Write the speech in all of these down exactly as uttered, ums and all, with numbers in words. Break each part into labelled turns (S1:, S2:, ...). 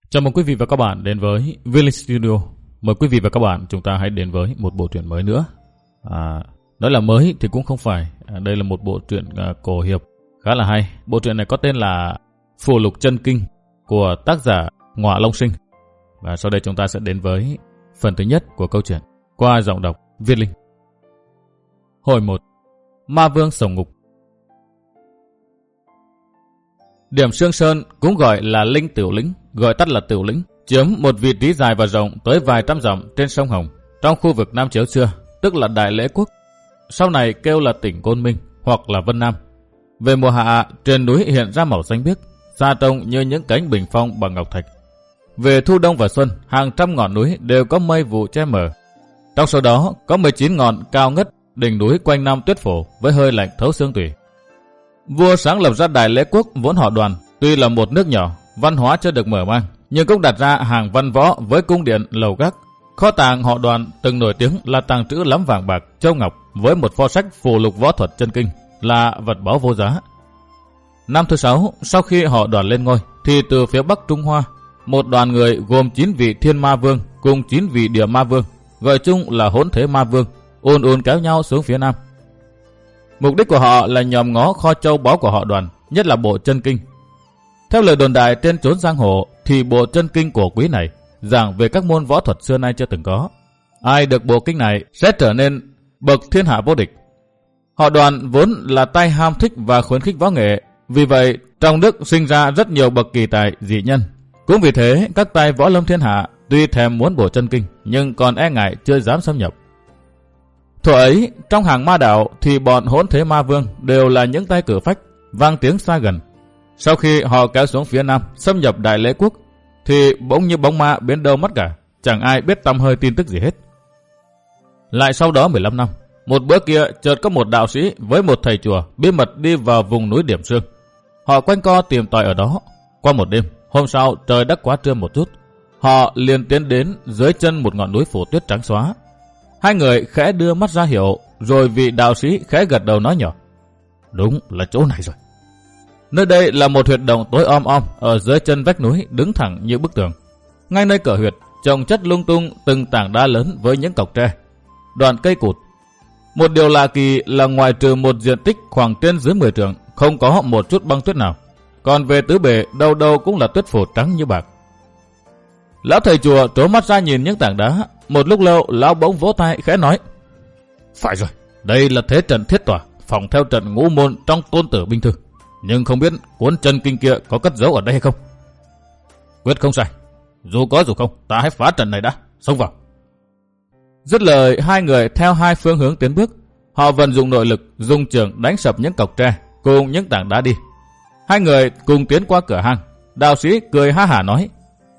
S1: Chào mừng quý vị và các bạn đến với Village Studio. Mời quý vị và các bạn chúng ta hãy đến với một bộ truyện mới nữa. À, nói là mới thì cũng không phải. À, đây là một bộ truyện à, cổ hiệp khá là hay. Bộ truyện này có tên là Phù Lục Chân Kinh của tác giả Ngọa Long Sinh. Và sau đây chúng ta sẽ đến với phần thứ nhất của câu chuyện qua giọng đọc Viết Linh. Hồi một. Ma Vương Sổng Ngục. Điểm Sương Sơn cũng gọi là Linh Tiểu Lĩnh, gọi tắt là Tiểu Lĩnh, chiếm một vị trí dài và rộng tới vài trăm dặm trên sông Hồng, trong khu vực Nam Chiếu xưa, tức là Đại Lễ Quốc, sau này kêu là tỉnh Côn Minh hoặc là Vân Nam. Về mùa hạ, trên núi hiện ra màu xanh biếc, xa trông như những cánh bình phong bằng ngọc thạch. Về thu đông và xuân, hàng trăm ngọn núi đều có mây vụ che mờ. Trong số đó có mười chín ngọn cao ngất, đỉnh núi quanh năm tuyết phủ với hơi lạnh thấu xương tủy. Vua sáng lập ra Đại Lễ Quốc vốn họ Đoàn, tuy là một nước nhỏ, văn hóa chưa được mở mang, nhưng cũng đặt ra hàng văn võ với cung điện, lầu gác. Kho tàng họ Đoàn từng nổi tiếng là tàng trữ lắm vàng bạc, châu ngọc với một pho sách phù lục võ thuật chân kinh là vật báu vô giá. Năm thứ sáu, sau khi họ Đoàn lên ngôi, thì từ phía bắc Trung Hoa, một đoàn người gồm chín vị Thiên Ma Vương cùng chín vị Địa Ma Vương, gọi chung là Hỗn Thế Ma Vương, ùn ùn kéo nhau xuống phía nam. Mục đích của họ là nhòm ngó kho châu báu của họ Đoàn, nhất là bộ chân kinh. Theo lời đồn đại trên chốn giang hồ, thì bộ chân kinh cổ quý này giảng về các môn võ thuật xưa nay chưa từng có. Ai được bộ kinh này sẽ trở nên bậc thiên hạ vô địch. Họ Đoàn vốn là tay ham thích và khuyến khích võ nghệ, vì vậy trong nước sinh ra rất nhiều bậc kỳ tài dị nhân. Cũng vì thế, các tay võ lâm thiên hạ tuy thèm muốn bộ chân kinh, nhưng còn e ngại chưa dám xâm nhập. Thuở ấy, trong hàng ma đạo thì bọn Hỗn Thế Ma Vương đều là những tay cử phách, vang tiếng xa gần. Sau khi họ kéo xuống phía nam, xâm nhập Đại Lễ Quốc, thì bỗng như bóng ma biến đâu mất cả, chẳng ai biết tăm hơi tin tức gì hết. Lại sau đó mười lăm năm, một bữa kia chợt có một đạo sĩ với một thầy chùa bí mật đi vào vùng núi Điểm Sương. Họ quanh co tìm tòi ở đó. Qua một đêm, hôm sau trời đã quá trưa một chút, họ liền tiến đến dưới chân một ngọn núi phủ tuyết trắng xóa. Hai người khẽ đưa mắt ra hiệu, rồi vị đạo sĩ khẽ gật đầu nói nhỏ: Đúng là chỗ này rồi. Nơi đây là một huyệt động tối om om ở dưới chân vách núi đứng thẳng như bức tường. Ngay nơi cửa huyệt trồng chất lung tung từng tảng đá lớn với những cọc tre, đoạn cây cụt. Một điều lạ kỳ là ngoài trừ một diện tích khoảng trên dưới mười trượng, không có một chút băng tuyết nào. Còn về tứ bề, đâu đâu cũng là tuyết phủ trắng như bạc. Lão thầy chùa trố mắt ra nhìn những tảng đá. Một lúc lâu, lão bỗng vỗ tay khẽ nói: Phải rồi, đây là thế trận thiết tỏa, phòng theo trận ngũ môn trong Tôn Tử Binh Thư. Nhưng không biết cuốn chân kinh kia có cất giấu ở đây hay không? Quyết không sai. Dù có dù không, ta hãy phá trận này đã, xông vào. Dứt lời, hai người theo hai phương hướng tiến bước. Họ vận dụng nội lực, dùng chưởng đánh sập những cọc tre cùng những tảng đá đi. Hai người cùng tiến qua cửa hang. Đạo sĩ cười ha hả nói: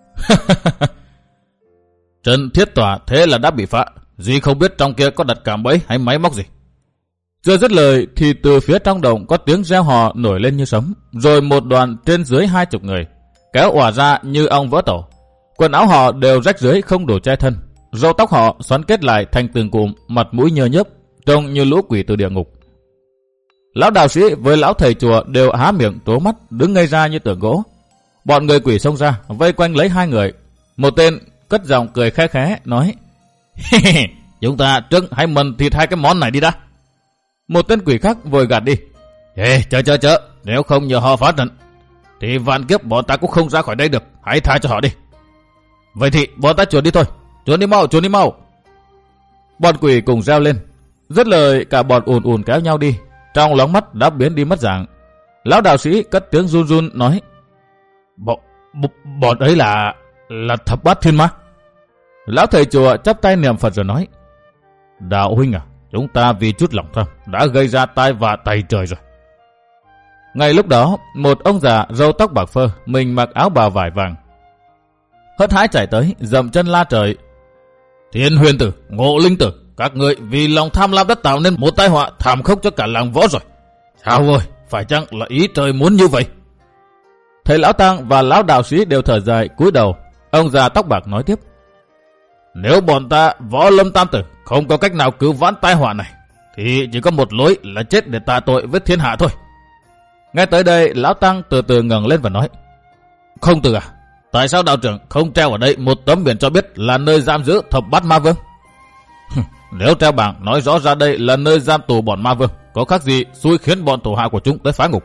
S1: Trận thiết tỏa thế là đã bị phá, duy không biết trong kia có đặt cạm bẫy hay máy móc gì. Chưa dứt lời thì từ phía trong động có tiếng reo hò nổi lên như sấm, rồi một đoàn trên dưới hai chục người kéo òa ra như ong vỡ tổ. Quần áo họ đều rách rưới không đủ che thân, râu tóc họ xoắn kết lại thành từng cụm, mặt mũi nhơ nhớp, trông như lũ quỷ từ địa ngục. Lão đạo sĩ với lão thầy chùa đều há miệng trố mắt, đứng ngây ra như tượng gỗ. Bọn người quỷ xông ra vây quanh lấy hai người. Một tên cất giọng cười khẽ khẽ nói: Chúng ta trước hãy mần thịt hai cái món này đi đã. Một tên quỷ khác vội gạt đi: Ê, chờ chờ chờ, nếu không nhờ họ phá trận thì vạn kiếp bọn ta cũng không ra khỏi đây được, hãy tha cho họ đi. Vậy thì bọn ta chuồn đi thôi, chuồn đi mau, chuồn đi mau. Bọn quỷ cùng reo lên. Dứt lời, cả bọn ùn ùn kéo nhau đi, trong lóng mắt đã biến đi mất dạng. Lão đạo sĩ cất tiếng run run nói: Bọn, bọn ấy là là thập bát thiên ma. Lão thầy chùa chắp tay niệm Phật rồi nói: Đạo huynh à, chúng ta vì chút lòng tham đã gây ra tai vạ tày trời rồi. Ngay lúc đó, một ông già râu tóc bạc phơ, mình mặc áo bào vải vàng, hớt hái chạy tới, dậm chân la trời: Thiên Huyền Tử, Ngộ Linh Tử, các ngươi vì lòng tham lam đã tạo nên một tai họa thảm khốc cho cả làng võ rồi. Sao rồi, phải chăng là ý trời muốn như vậy? Thầy lão tăng và lão đạo sĩ đều thở dài cúi đầu. Ông già tóc bạc nói tiếp: Nếu bọn ta võ lâm tam tử không có cách nào cứu vãn tai họa này, thì chỉ có một lối là chết để tạ tội với thiên hạ thôi. Nghe tới đây, lão tăng từ từ ngẩng lên và nói: Không Tử à, Tại sao đạo trưởng không treo ở đây một tấm biển cho biết là nơi giam giữ thập bát ma vương? Nếu treo bảng nói rõ ra đây là nơi giam tù bọn ma vương, có khác gì xui khiến bọn thủ hạ của chúng tới phá ngục.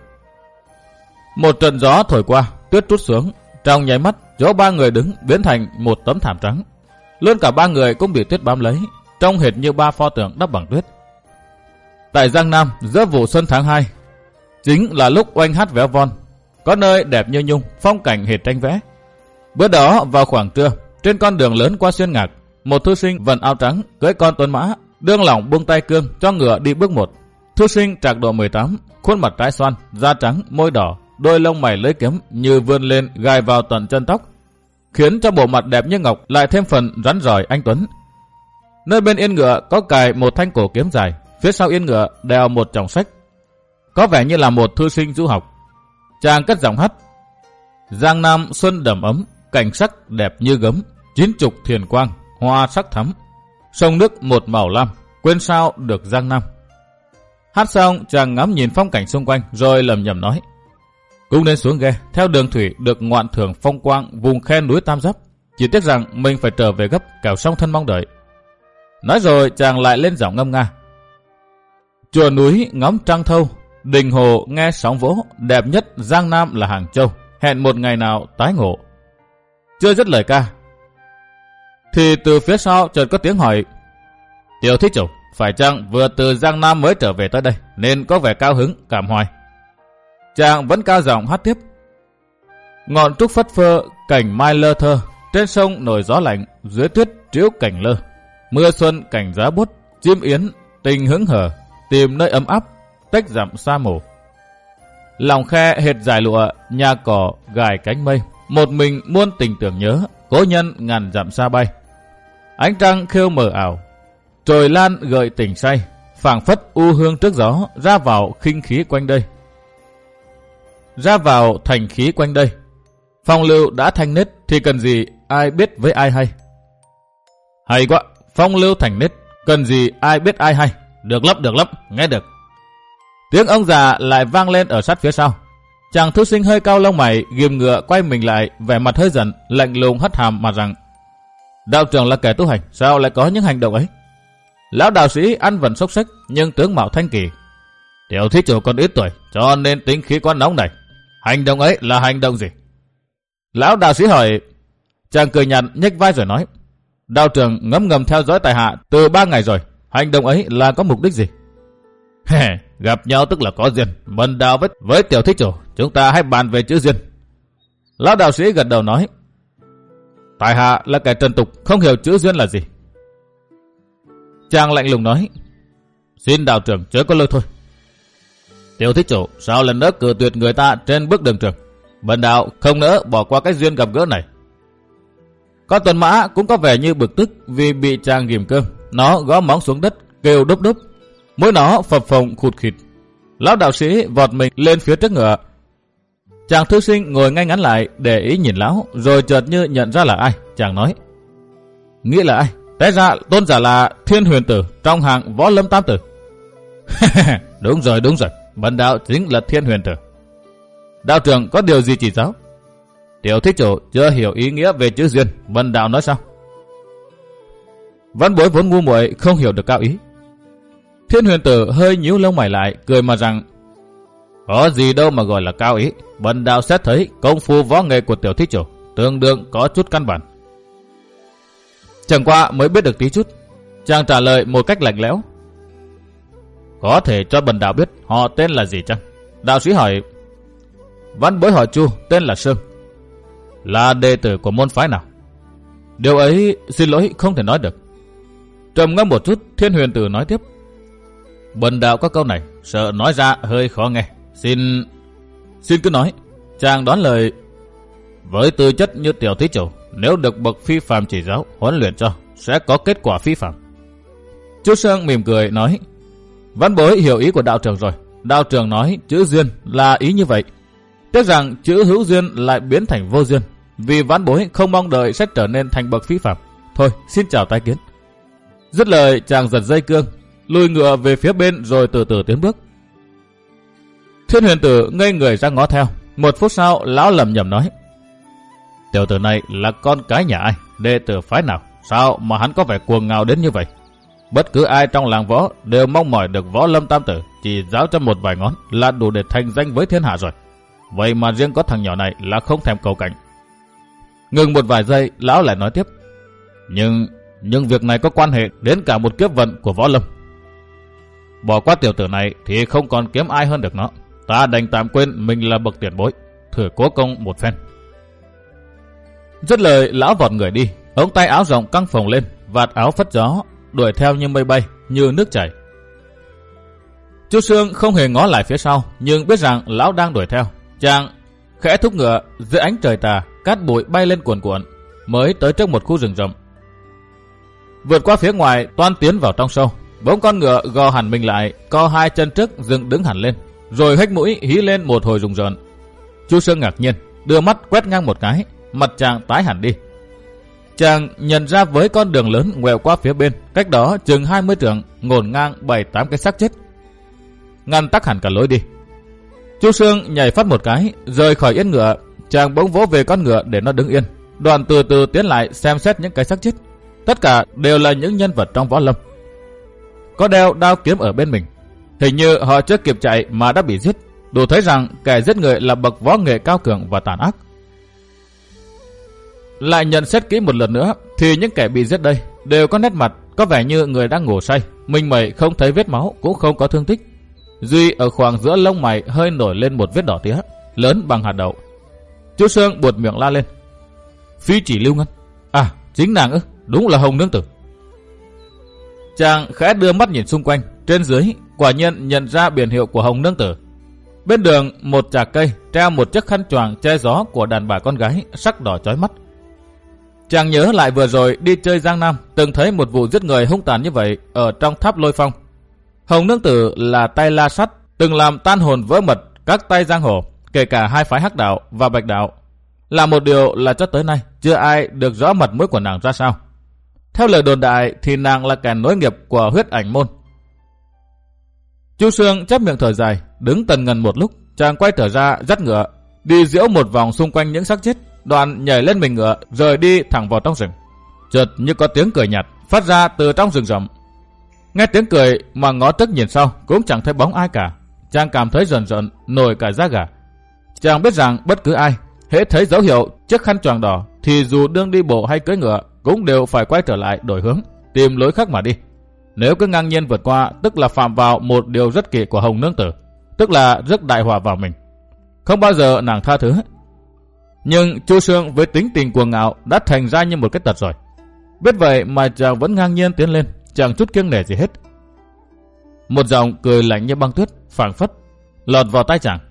S1: Một trận gió thổi qua, tuyết trút xuống, trong nháy mắt chỗ ba người đứng biến thành một tấm thảm trắng. Luôn cả ba người cũng bị tuyết bám lấy, trông hệt như ba pho tượng đắp bằng tuyết. Tại Giang Nam giữa vụ xuân tháng hai, chính là lúc oanh hát véo von, có nơi đẹp như nhung, phong cảnh hệt tranh vẽ. Bữa đó vào khoảng trưa, trên con đường lớn qua Xuyên Ngạc, một thư sinh vận áo trắng cưỡi con tuấn mã, đương lỏng buông tay cương cho ngựa đi bước một. Thư sinh trạc độ mười tám, khuôn mặt trái xoan, da trắng, môi đỏ, đôi lông mày lưỡi kiếm như vươn lên gài vào tận chân tóc, khiến cho bộ mặt đẹp như ngọc lại thêm phần rắn rỏi anh tuấn. Nơi bên yên ngựa có cài một thanh cổ kiếm dài, phía sau yên ngựa đeo một chồng sách, có vẻ như là một thư sinh du học. Chàng cất giọng hát: Giang Nam xuân đầm ấm, cảnh sắc đẹp như gấm, chín chục thiền quang, hoa sắc thắm, sông nước một màu lam, quên sao được Giang Nam. Hát xong, chàng ngắm nhìn phong cảnh xung quanh rồi lẩm nhẩm nói: cũng nên xuống ghe theo đường thủy được ngoạn thưởng phong quang vùng khe núi Tam Giáp, chỉ tiếc rằng mình phải trở về gấp, kẻo song thân mong đợi. Nói rồi chàng lại lên giọng ngâm nga: chùa núi ngắm trăng thâu, đình hồ nghe sóng vỗ, đẹp nhất Giang Nam là Hàng Châu, hẹn một ngày nào tái ngộ. Chưa dứt lời ca thì từ phía sau chợt có tiếng hỏi: Tiểu thí chủ, phải chăng vừa từ Giang Nam mới trở về tới đây nên có vẻ cao hứng cảm hoài? Chàng vẫn cao giọng hát tiếp: ngọn trúc phất phơ, cảnh mai lơ thơ, trên sông nổi gió lạnh, dưới tuyết triếu cảnh lơ, mưa xuân cảnh giá buốt, chim yến tình hứng hở, tìm nơi ấm áp, tách dặm xa mổ. Lòng khe hệt dải lụa, nhà cỏ gài cánh mây, một mình muôn tình tưởng nhớ, cố nhân ngàn dặm xa bay. Ánh trăng khêu mờ ảo, trồi lan gợi tình say, phảng phất u hương trước gió, ra vào khinh khí quanh đây. Ra vào thành khí quanh đây, phong lưu đã thanh nết thì cần gì ai biết với ai hay. Hay quá, phong lưu thành nết, cần gì ai biết ai hay. Được lắm, được lắm, nghe được. Tiếng ông già lại vang lên ở sát phía sau. Chàng thư sinh hơi cao lông mày, ghim ngựa quay mình lại, vẻ mặt hơi giận, lạnh lùng hất hàm mà rằng: đạo trưởng là kẻ tu hành, sao lại có những hành động ấy? Lão đạo sĩ ăn vận xốc xếch nhưng tướng mạo thanh kỳ. Tiểu thí chủ còn ít tuổi, cho nên tính khí quá nóng này. Hành động ấy là hành động gì? Lão đạo sĩ hỏi. Chàng cười nhạt nhếch vai rồi nói: đạo trưởng ngấm ngầm theo dõi tại hạ từ ba ngày rồi. Hành động ấy là có mục đích gì? Gặp nhau tức là có duyên. Bần đạo với, với tiểu thí chủ, chúng ta hãy bàn về chữ duyên. Lão đạo sĩ gật đầu nói: tại hạ là kẻ trần tục, không hiểu chữ duyên là gì. Chàng lạnh lùng nói: xin đạo trưởng chớ có lôi thôi. Tiểu thí chủ sao lần nữa cử tuyệt người ta trên bước đường trường? Bần đạo không nỡ bỏ qua cái duyên gặp gỡ này. Con tuần mã cũng có vẻ như bực tức vì bị chàng ghìm cơm. Nó gõ móng xuống đất kêu đúp đúp, mũi nó phập phồng khụt khịt. Lão đạo sĩ vọt mình lên phía trước ngựa. Chàng thư sinh ngồi ngay ngắn lại để ý nhìn lão, rồi chợt như nhận ra là ai. Chàng nói: nghĩ là ai? Té ra tôn giả là Thiên Huyền Tử trong hàng Võ Lâm Tam Tử. Đúng rồi, đúng rồi, bần đạo chính là Thiên Huyền Tử. Đạo trưởng có điều gì chỉ giáo? Tiểu thí chủ chưa hiểu ý nghĩa về chữ duyên, bần đạo nói sao? Văn bối vốn ngu muội không hiểu được cao ý. Thiên Huyền Tử hơi nhíu lông mày lại, cười mà rằng: có gì đâu mà gọi là cao ý. Bần đạo xét thấy công phu võ nghệ của tiểu thí chủ tương đương có chút căn bản. Chẳng qua mới biết được tí chút. Chàng trả lời một cách lạnh lẽo: có thể cho bần đạo biết họ tên là gì chăng? Đạo sĩ hỏi. Văn bối họ Chu, tên là Sương. Là đệ tử của môn phái nào? Điều ấy xin lỗi không thể nói được. Trầm ngâm một chút, Thiên Huyền Tử nói tiếp: bần đạo có câu này sợ nói ra hơi khó nghe, xin xin cứ nói. Chàng đoán lời: với tư chất như tiểu thí chủ, nếu được bậc phi phàm chỉ giáo huấn luyện cho, sẽ có kết quả phi phàm. Chú Sương mỉm cười nói: văn bối hiểu ý của đạo trưởng rồi. Đạo trưởng nói chữ duyên là ý như vậy, tiếc rằng chữ hữu duyên lại biến thành vô duyên, vì văn bối không mong đợi sẽ trở nên thành bậc phi phàm. Thôi xin chào tái kiến. Dứt lời chàng giật dây cương, lùi ngựa về phía bên rồi từ từ tiến bước. Thiên Huyền Tử ngây người ra ngó theo. Một phút sau lão lẩm nhẩm nói: Tiểu tử này là con cái nhà ai, đệ tử phái nào, sao mà hắn có vẻ cuồng ngạo đến như vậy? Bất cứ ai trong làng võ đều mong mỏi được Võ Lâm Tam Tử, chỉ giáo cho một vài ngón là đủ để thành danh với thiên hạ rồi. Vậy mà riêng có thằng nhỏ này là không thèm cầu cảnh. Ngừng một vài giây, lão lại nói tiếp. Nhưng, nhưng việc này có quan hệ đến cả một kiếp vận của Võ Lâm. Bỏ qua tiểu tử này thì không còn kiếm ai hơn được nó. Ta đành tạm quên mình là bậc tiền bối, thử cố công một phen. Dứt lời, lão vọt người đi, ống tay áo rộng căng phồng lên, vạt áo phất gió, đuổi theo như mây bay, như nước chảy. Chu Xương không hề ngó lại phía sau, nhưng biết rằng lão đang đuổi theo. Chàng khẽ thúc ngựa, dưới ánh trời tà, cát bụi bay lên cuồn cuộn, mới tới trước một khu rừng rậm. Vượt qua phía ngoài, toan tiến vào trong sâu. Bỗng con ngựa gò hẳn mình lại, co hai chân trước dựng đứng hẳn lên, rồi hếch mũi hí lên một hồi rùng rợn. Chu Xương ngạc nhiên, đưa mắt quét ngang một cái, mặt chàng tái hẳn đi. Chàng nhận ra với con đường lớn ngoẹo qua phía bên, cách đó chừng hai mươi trượng, ngổn ngang bảy tám cái xác chết, ngăn tắc hẳn cả lối đi. Chu Xương nhảy phát một cái, rời khỏi yên ngựa, chàng bỗng vỗ về con ngựa để nó đứng yên, đoạn từ từ tiến lại xem xét những cái xác chết. Tất cả đều là những nhân vật trong võ lâm, có đeo đao kiếm ở bên mình. Hình như họ chưa kịp chạy mà đã bị giết, đủ thấy rằng kẻ giết người là bậc võ nghệ cao cường và tàn ác. Lại nhận xét kỹ một lần nữa thì những kẻ bị giết đây đều có nét mặt có vẻ như người đang ngủ say, mình mẩy không thấy vết máu, cũng không có thương tích. Duy ở khoảng giữa lông mày hơi nổi lên một vết đỏ tía, lớn bằng hạt đậu. Chu Xương buột miệng la lên. Phi chỉ Lưu Ngân, à chính nàng ư, đúng là Hồng nương tử. Chàng khẽ đưa mắt nhìn xung quanh, trên dưới quả nhiên nhận ra biển hiệu của Hồng nương tử. Bên đường một chạc cây treo một chiếc khăn choàng che gió của đàn bà con gái, sắc đỏ chói mắt. Chàng nhớ lại vừa rồi đi chơi Giang Nam, từng thấy một vụ giết người hung tàn như vậy ở trong tháp Lôi Phong. Hồng nương tử là tay la sắt, từng làm tan hồn vỡ mật các tay giang hồ, kể cả hai phái Hắc Đạo và Bạch Đạo. Là một điều là cho tới nay chưa ai được rõ mặt mũi của nàng ra sao. Theo lời đồn đại thì nàng là kẻ nối nghiệp của Huyết Ảnh môn. Chu Xương chép miệng thở dài, đứng tần ngần một lúc, chàng quay trở ra dắt ngựa, đi diễu một vòng xung quanh những xác chết, đoạn nhảy lên mình ngựa, rời đi thẳng vào trong rừng. Chợt như có tiếng cười nhạt phát ra từ trong rừng rậm. Nghe tiếng cười mà ngó trước nhìn sau cũng chẳng thấy bóng ai cả. Chàng cảm thấy rần rợn, nổi cả da gà. Chàng biết rằng bất cứ ai hễ thấy dấu hiệu chiếc khăn choàng đỏ thì dù đương đi bộ hay cưỡi ngựa cũng đều phải quay trở lại đổi hướng, tìm lối khác mà đi. Nếu cứ ngang nhiên vượt qua, tức là phạm vào một điều rất kỵ của Hồng nương tử, tức là rước đại họa vào mình. Không bao giờ nàng tha thứ. Nhưng Chu Xương với tính tình cuồng ngạo đã thành ra như một cái tật rồi. Biết vậy mà chàng vẫn ngang nhiên tiến lên, chẳng chút kiêng nể gì hết. Một giọng cười lạnh như băng tuyết phảng phất lọt vào tai chàng.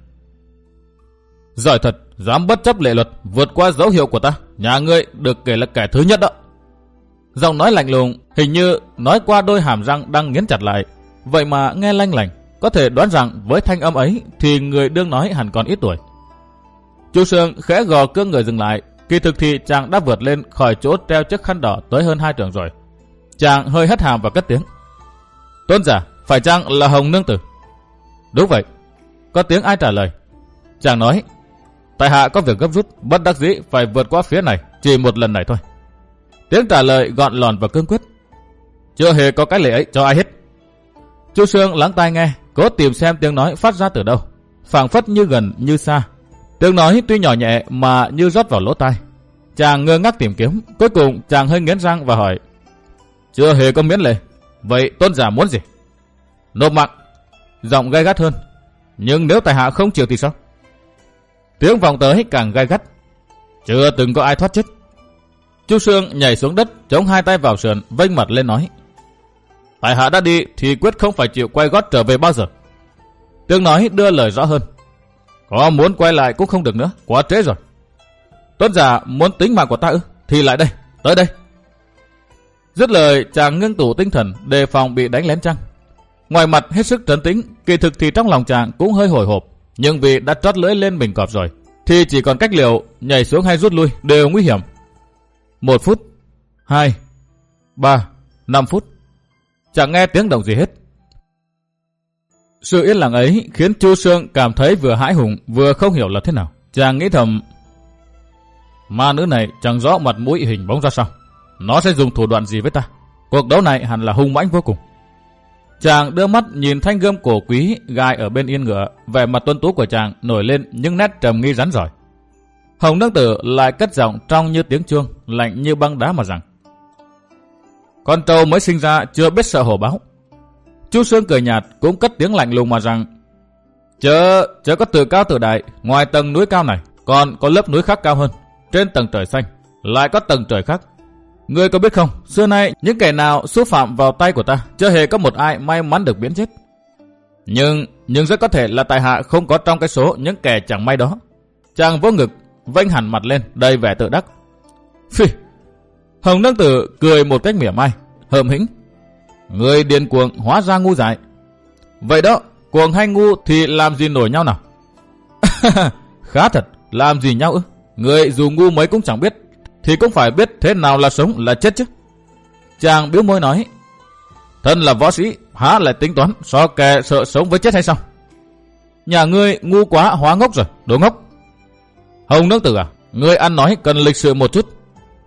S1: Giỏi thật, dám bất chấp lệ luật, vượt qua dấu hiệu của ta, nhà ngươi được kể là kẻ thứ nhất đó. Giọng nói lạnh lùng, hình như nói qua đôi hàm răng đang nghiến chặt lại, vậy mà nghe lanh lành. Có thể đoán rằng với thanh âm ấy thì người đương nói hẳn còn ít tuổi. Chu Xương khẽ gò cương người dừng lại. Kỳ thực thì chàng đã vượt lên khỏi chỗ treo chiếc khăn đỏ tới hơn hai trượng rồi. Chàng hơi hất hàm và cất tiếng. Tôn giả, phải chăng là Hồng nương tử? Đúng vậy. Có tiếng ai trả lời. Chàng nói, tại hạ có việc gấp rút, bất đắc dĩ phải vượt qua phía này, chỉ một lần này thôi. Tiếng trả lời gọn lòn và cương quyết. Chưa hề có cái lệ ấy cho ai hết. Chu Xương lắng tai nghe, cố tìm xem tiếng nói phát ra từ đâu, phảng phất như gần như xa. Tiếng nói tuy nhỏ nhẹ mà như rót vào lỗ tai. Chàng ngơ ngác tìm kiếm, cuối cùng chàng hơi nghiến răng và hỏi. Chưa hề có miễn lệ, vậy tôn giả muốn gì? Nộp mạng. Giọng gay gắt hơn. Nhưng nếu tại hạ không chịu thì sao? Tiếng vọng tới càng gay gắt. Chưa từng có ai thoát chết. Chu Xương nhảy xuống đất, chống hai tay vào sườn, vênh mặt lên nói. Tại hạ đã đi thì quyết không phải chịu quay gót trở về bao giờ. Tiếng nói đưa lời rõ hơn. Có muốn quay lại cũng không được nữa, quá trễ rồi. Tôn giả muốn tính mạng của ta ư? Thì lại đây, tới đây. Dứt lời chàng ngưng tụ tinh thần, đề phòng bị đánh lén chăng. Ngoài mặt hết sức trấn tĩnh, kỳ thực thì trong lòng chàng cũng hơi hồi hộp. Nhưng vì đã trót lưỡi lên mình cọp rồi, thì chỉ còn cách liệu nhảy xuống hay rút lui đều nguy hiểm. Một phút, hai, ba, năm phút. Chẳng nghe tiếng động gì hết. Sự yên lặng ấy khiến Chu Xương cảm thấy vừa hãi hùng vừa không hiểu là thế nào. Chàng nghĩ thầm, Ma nữ này chẳng rõ mặt mũi hình bóng ra sao. Nó sẽ dùng thủ đoạn gì với ta? Cuộc đấu này hẳn là hung mãnh vô cùng. Chàng đưa mắt nhìn thanh gươm cổ quý gai ở bên yên ngựa, vẻ mặt tuấn tú của chàng nổi lên những nét trầm nghi rắn rỏi. Hồng nương tử lại cất giọng trong như tiếng chuông, lạnh như băng đá mà rằng: con trâu mới sinh ra chưa biết sợ hổ báo. Chu Sương cười nhạt cũng cất tiếng lạnh lùng mà rằng: chớ chớ có tự cao tự đại, ngoài tầng núi cao này còn có lớp núi khác cao hơn, trên tầng trời xanh lại có tầng trời khác. Ngươi có biết không, xưa nay những kẻ nào xúc phạm vào tay của ta chưa hề có một ai may mắn được miễn chết. Nhưng nhưng rất có thể là tại hạ không có trong cái số những kẻ chẳng may đó. Chàng vỗ ngực, vênh hẳn mặt lên đầy vẻ tự đắc. Phi! Hồng nương tử cười một cách mỉa mai, hợm hĩnh: người điên cuồng hóa ra ngu dại. Vậy đó, cuồng hay ngu thì làm gì nổi nhau nào? Khá thật, làm gì nhau ư? Người dù ngu mấy cũng chẳng biết, thì cũng phải biết thế nào là sống là chết chứ. Chàng biếu môi nói: thân là võ sĩ, há lại tính toán so kẻ sợ sống với chết hay sao? Nhà ngươi ngu quá hóa ngốc rồi, đồ ngốc. Hồng nương tử à, ngươi ăn nói cần lịch sự một chút.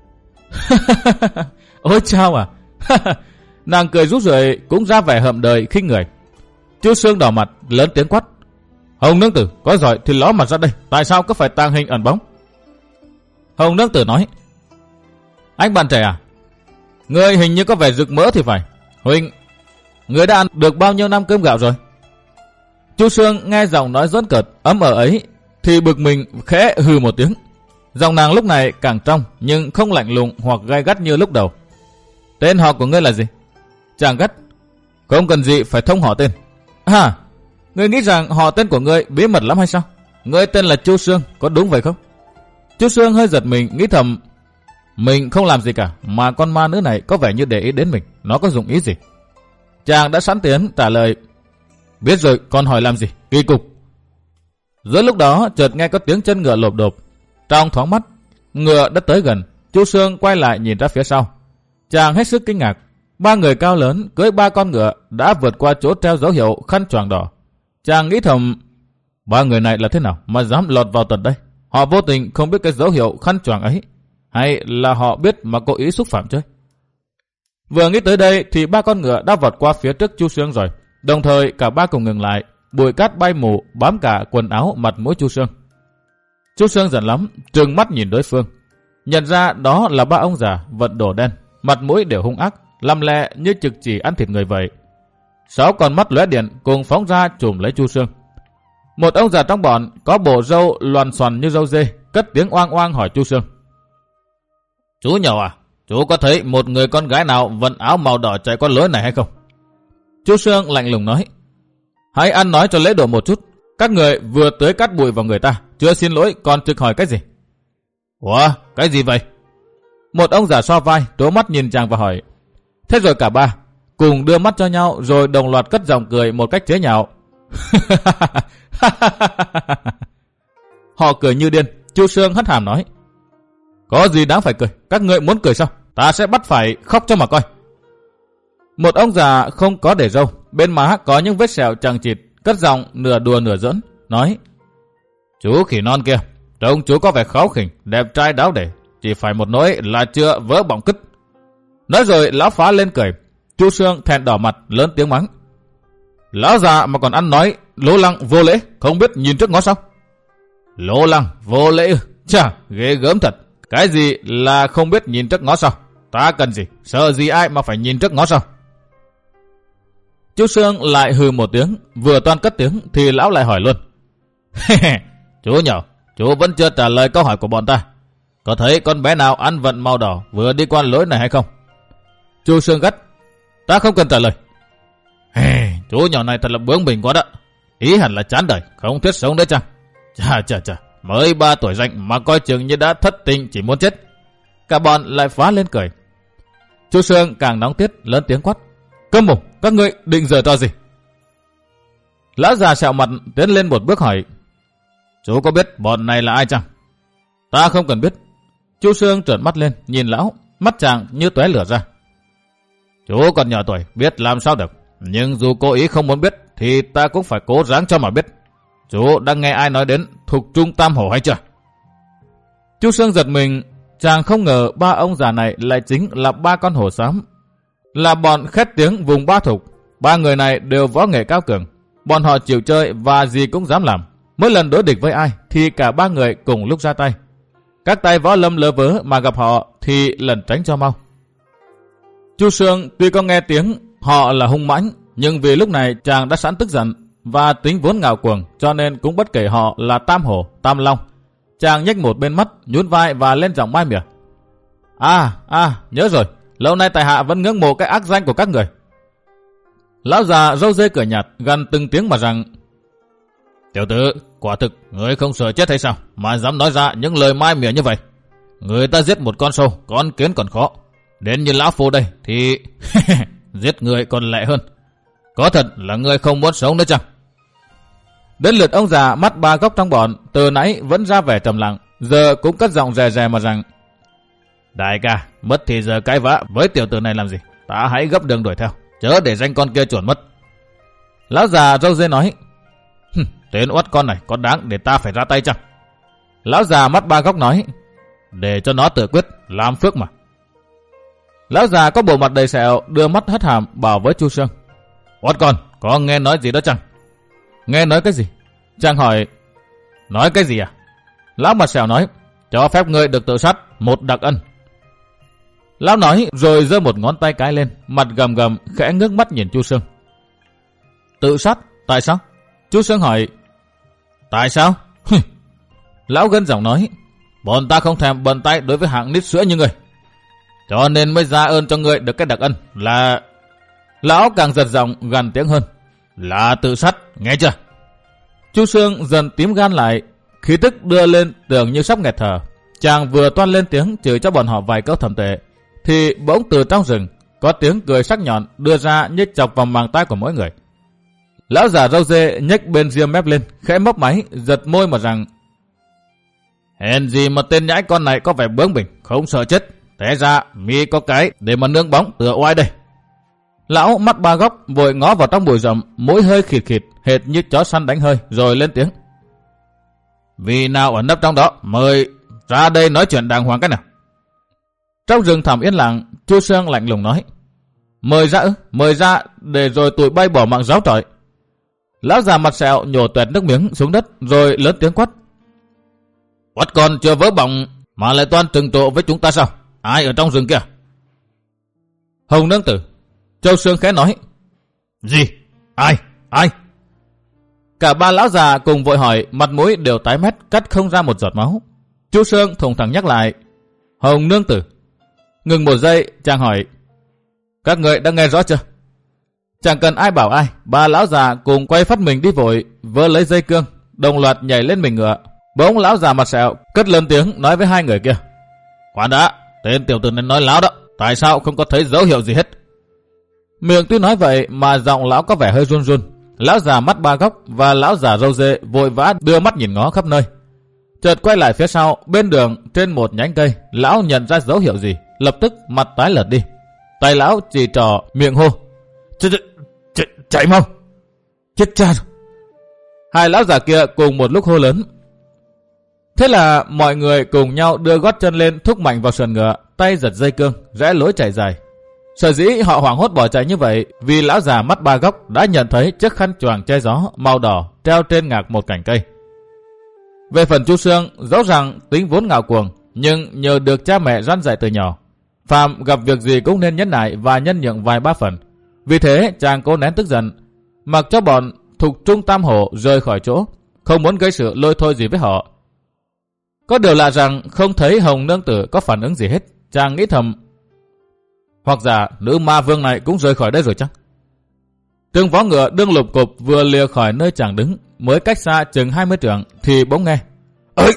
S1: Ôi chao à. Nàng cười rút rượi cũng ra vẻ hậm đời khinh người. Chu Sương đỏ mặt lớn tiếng quát: Hồng nương tử, có giỏi thì ló mặt ra đây, tại sao cứ phải tàng hình ẩn bóng? Hồng nương tử nói: anh bạn trẻ à, ngươi hình như có vẻ rực mỡ thì phải. Huynh, ngươi đã ăn được bao nhiêu năm cơm gạo rồi? Chu Sương nghe giọng nói giỡn cợt ấm ở ấy thì bực mình khẽ hừ một tiếng. Giọng nàng lúc này càng trong nhưng không lạnh lùng hoặc gay gắt như lúc đầu. Tên họ của ngươi là gì? Chàng gắt: không cần gì phải thông họ tên. À, ngươi nghĩ rằng họ tên của ngươi bí mật lắm hay sao? Ngươi tên là Chu Sương, có đúng vậy không? Chu Sương hơi giật mình, nghĩ thầm: mình không làm gì cả, mà con ma nữ này có vẻ như để ý đến mình, nó có dụng ý gì? Chàng đã sẵn tiếng trả lời: biết rồi, còn hỏi làm gì, kỳ cục. Giữa lúc đó chợt nghe có tiếng chân ngựa lộp độp. Trong thoáng mắt, ngựa đã tới gần. Chu Sương quay lại nhìn ra phía sau. Chàng hết sức kinh ngạc. Ba người cao lớn cưỡi ba con ngựa đã vượt qua chỗ treo dấu hiệu khăn choàng đỏ. Chàng nghĩ thầm: ba người này là thế nào mà dám lọt vào tận đây? Họ vô tình không biết cái dấu hiệu khăn choàng ấy, hay là họ biết mà cố ý xúc phạm chơi? Vừa nghĩ tới đây thì ba con ngựa đã vọt qua phía trước Chu Sương rồi. Đồng thời cả ba cùng ngừng lại. Bụi cát bay mù bám cả quần áo mặt mũi Chu Sương. Chu Sương giận lắm, trừng mắt nhìn đối phương. Nhận ra đó là ba ông già vận đồ đen, mặt mũi đều hung ác, lăm le như trực chỉ ăn thịt người vậy. Sáu con mắt lóe điện cùng phóng ra chùm lấy Chu Sương. Một ông già trong bọn có bộ râu loàn xoàn như râu dê, cất tiếng oang oang hỏi Chu Sương: chú nhỏ à, chú có thấy một người con gái nào vận áo màu đỏ chạy qua lối này hay không? Chu Sương lạnh lùng nói: hãy ăn nói cho lễ độ một chút. Các người vừa tưới cát bụi vào người ta, chưa xin lỗi còn trực hỏi cái gì? Ủa, cái gì vậy? Một ông già so vai, trố mắt nhìn chàng và hỏi. Thế rồi cả ba cùng đưa mắt cho nhau rồi đồng loạt cất giọng cười một cách chế nhạo. Họ cười như điên. Chu Sương hất hàm nói: có gì đáng phải cười? Các ngươi muốn cười sao? Ta sẽ bắt phải khóc cho mà coi. Một ông già không có để râu, bên má có những vết sẹo chằng chịt, cất giọng nửa đùa nửa giỡn, nói: chú khỉ non kia, trông chú có vẻ kháu khỉnh, đẹp trai đáo để, chỉ phải một nỗi là chưa vỡ bỏng cứt. Nói rồi lão phá lên cười. Chu Sương thẹn đỏ mặt lớn tiếng mắng: lão già mà còn ăn nói lố lăng vô lễ, không biết nhìn trước ngó sau. Lố lăng vô lễ ư? Chà, ghê gớm thật. Cái gì là không biết nhìn trước ngó sau? Ta cần gì, sợ gì ai mà phải nhìn trước ngó sau? Chu Sương lại hừ một tiếng, vừa toan cất tiếng thì lão lại hỏi luôn: chú nhỏ, chú vẫn chưa trả lời câu hỏi của bọn ta. Có thấy con bé nào ăn vận màu đỏ vừa đi qua lối này hay không? Chu Sương gắt: ta không cần trả lời. Chú nhỏ này thật là bướng bỉnh quá đó. Ý hẳn là chán đời, không thiết sống đấy chăng? Chà chà chà, mới ba tuổi rảnh mà coi chừng như đã thất tình chỉ muốn chết. Cả bọn lại phá lên cười. Chu Sương càng nóng tiết lớn tiếng quát: câm mồm, các ngươi định giở trò gì? Lão già sẹo mặt tiến lên một bước hỏi: chú có biết bọn này là ai chăng? Ta không cần biết. Chu Sương trợn mắt lên nhìn lão, mắt chàng như tóe lửa ra. Chú còn nhỏ tuổi, biết làm sao được. Nhưng dù cố ý không muốn biết thì ta cũng phải cố ráng cho mà biết. Chú đang nghe ai nói đến Thục Trung Tam Hổ hay chưa? Chu Sương giật mình, chàng không ngờ ba ông già này lại chính là ba con hổ xám, là bọn khét tiếng vùng Ba Thục. Ba người này đều võ nghệ cao cường, bọn họ chịu chơi và gì cũng dám làm. Mỗi lần đối địch với ai thì cả ba người cùng lúc ra tay. Các tay võ lâm lơ vớ mà gặp họ thì lẩn tránh cho mau. Chu Sương tuy có nghe tiếng họ là hung mãnh, nhưng vì lúc này chàng đã sẵn tức giận và tính vốn ngạo cuồng, cho nên cũng bất kể họ là Tam Hổ, Tam Long. Chàng nhếch một bên mắt, nhún vai và lên giọng mai mỉa. À, à, nhớ rồi, lâu nay tại hạ vẫn ngưỡng mộ cái ác danh của các người. Lão già râu dê cười nhạt, gần từng tiếng mà rằng: Tiểu tử, quả thực, người không sợ chết hay sao, mà dám nói ra những lời mai mỉa như vậy. Người ta giết một con sâu, con kiến còn khó. Đến như lão phu đây thì giết người còn lẹ hơn. Có thật là người không muốn sống nữa chăng? Đến lượt ông già mắt ba góc trong bọn, từ nãy vẫn ra vẻ trầm lặng, giờ cũng cất giọng rè rè mà rằng: Đại ca, mất thì giờ cãi vã với tiểu tử này làm gì? Ta hãy gấp đường đuổi theo, chớ để danh con kia chuồn mất. Lão già râu dê nói: Tên uất con này có đáng để ta phải ra tay chăng? Lão già mắt ba góc nói: Để cho nó tự quyết, làm phước mà. Lão già có bộ mặt đầy sẹo, đưa mắt hất hàm bảo với Chu Sương: Uất con, có nghe nói gì đó chăng? Nghe nói cái gì? Chàng hỏi. Nói cái gì à? Lão mặt sẹo nói: Cho phép ngươi được tự sát, một đặc ân. Lão nói rồi giơ một ngón tay cái lên, mặt gầm gầm, khẽ ngước mắt nhìn Chu Sương. Tự sát? Tại sao? Chu Sương hỏi. Tại sao? Lão gân giọng nói: Bọn ta không thèm bận tay đối với hạng nít sữa như ngươi, cho nên mới ra ơn cho ngươi được cái đặc ân là... Lão càng giật giọng gằn tiếng hơn: Là tự sát, nghe chưa? Chu Sương dần tím gan lại, khí tức đưa lên tưởng như sắp nghẹt thở. Chàng vừa toan lên tiếng chửi cho bọn họ vài câu thầm tệ, thì bỗng từ trong rừng có tiếng cười sắc nhọn đưa ra nhếch chọc vào màng tai của mỗi người. Lão già râu dê nhếch bên ria mép lên, khẽ mấp máy, giật môi mà rằng: Hèn gì mà tên nhãi con này có vẻ bướng bỉnh, không sợ chết. Té ra mi có cái để mà nương bóng tựa oai đây. Lão mắt ba góc vội ngó vào trong bụi rậm, mũi hơi khịt khịt, hệt như chó săn đánh hơi, rồi lên tiếng: Vì nào ẩn nấp trong đó, mời ra đây nói chuyện đàng hoàng cái nào. Trong rừng thẳm yên lặng, Chu Sương lạnh lùng nói: Mời ra ư, mời ra để rồi tụi bay bỏ mạng giáo trọi. Lão già mặt sẹo nhổ toẹt nước miếng xuống đất, rồi lớn tiếng quát: Quát con chưa vỡ bỏng mà lại toan trừng trộ với chúng ta sao? Ai ở trong rừng kia? Hồng nương tử. Châu Sương khẽ nói: Gì? Ai? Ai? Cả ba lão già cùng vội hỏi, mặt mũi đều tái mét, cắt không ra một giọt máu. Chu Sương thùng thẳng nhắc lại: Hồng nương tử. Ngừng một giây, chàng hỏi: Các người đã nghe rõ chưa? Chẳng cần ai bảo ai, ba lão già cùng quay phát mình đi vội, vơ lấy dây cương, đồng loạt nhảy lên mình ngựa. Bỗng lão già mặt sẹo cất lớn tiếng nói với hai người kia: Khoan đã, tên tiểu tử này nói láo đó, tại sao không có thấy dấu hiệu gì hết? Miệng tuy nói vậy mà giọng lão có vẻ hơi run run. Lão già mắt ba góc và lão già râu dê vội vã đưa mắt nhìn ngó khắp nơi. Chợt quay lại phía sau, bên đường trên một nhánh cây, lão nhận ra dấu hiệu gì, lập tức mặt tái lợt đi. Tay lão chỉ trỏ, miệng hô: Ch ch ch chạy mau! Chết cha rồi! Hai lão già kia cùng một lúc hô lớn. Thế là mọi người cùng nhau đưa gót chân lên, thúc mạnh vào sườn ngựa, tay giật dây cương, rẽ lối chạy dài. Sở dĩ họ hoảng hốt bỏ chạy như vậy vì lão già mắt ba góc đã nhận thấy chiếc khăn choàng che gió màu đỏ treo trên ngạc một cành cây. Về phần Chu Sương, dẫu rằng tính vốn ngạo cuồng, nhưng nhờ được cha mẹ răn dạy từ nhỏ, phàm gặp việc gì cũng nên nhẫn nại và nhân nhượng vài ba phần. Vì thế chàng cố nén tức giận, mặc cho bọn Thục Trung Tam Hổ rời khỏi chỗ, không muốn gây sự lôi thôi gì với họ. Có điều lạ rằng không thấy Hồng nương tử có phản ứng gì hết. Chàng nghĩ thầm: Hoặc giả nữ ma vương này cũng rời khỏi đây rồi chắc. Từng vó ngựa đương lục cục vừa lìa khỏi nơi chàng đứng, mới cách xa chừng hai mươi trượng thì bỗng nghe: Ơi!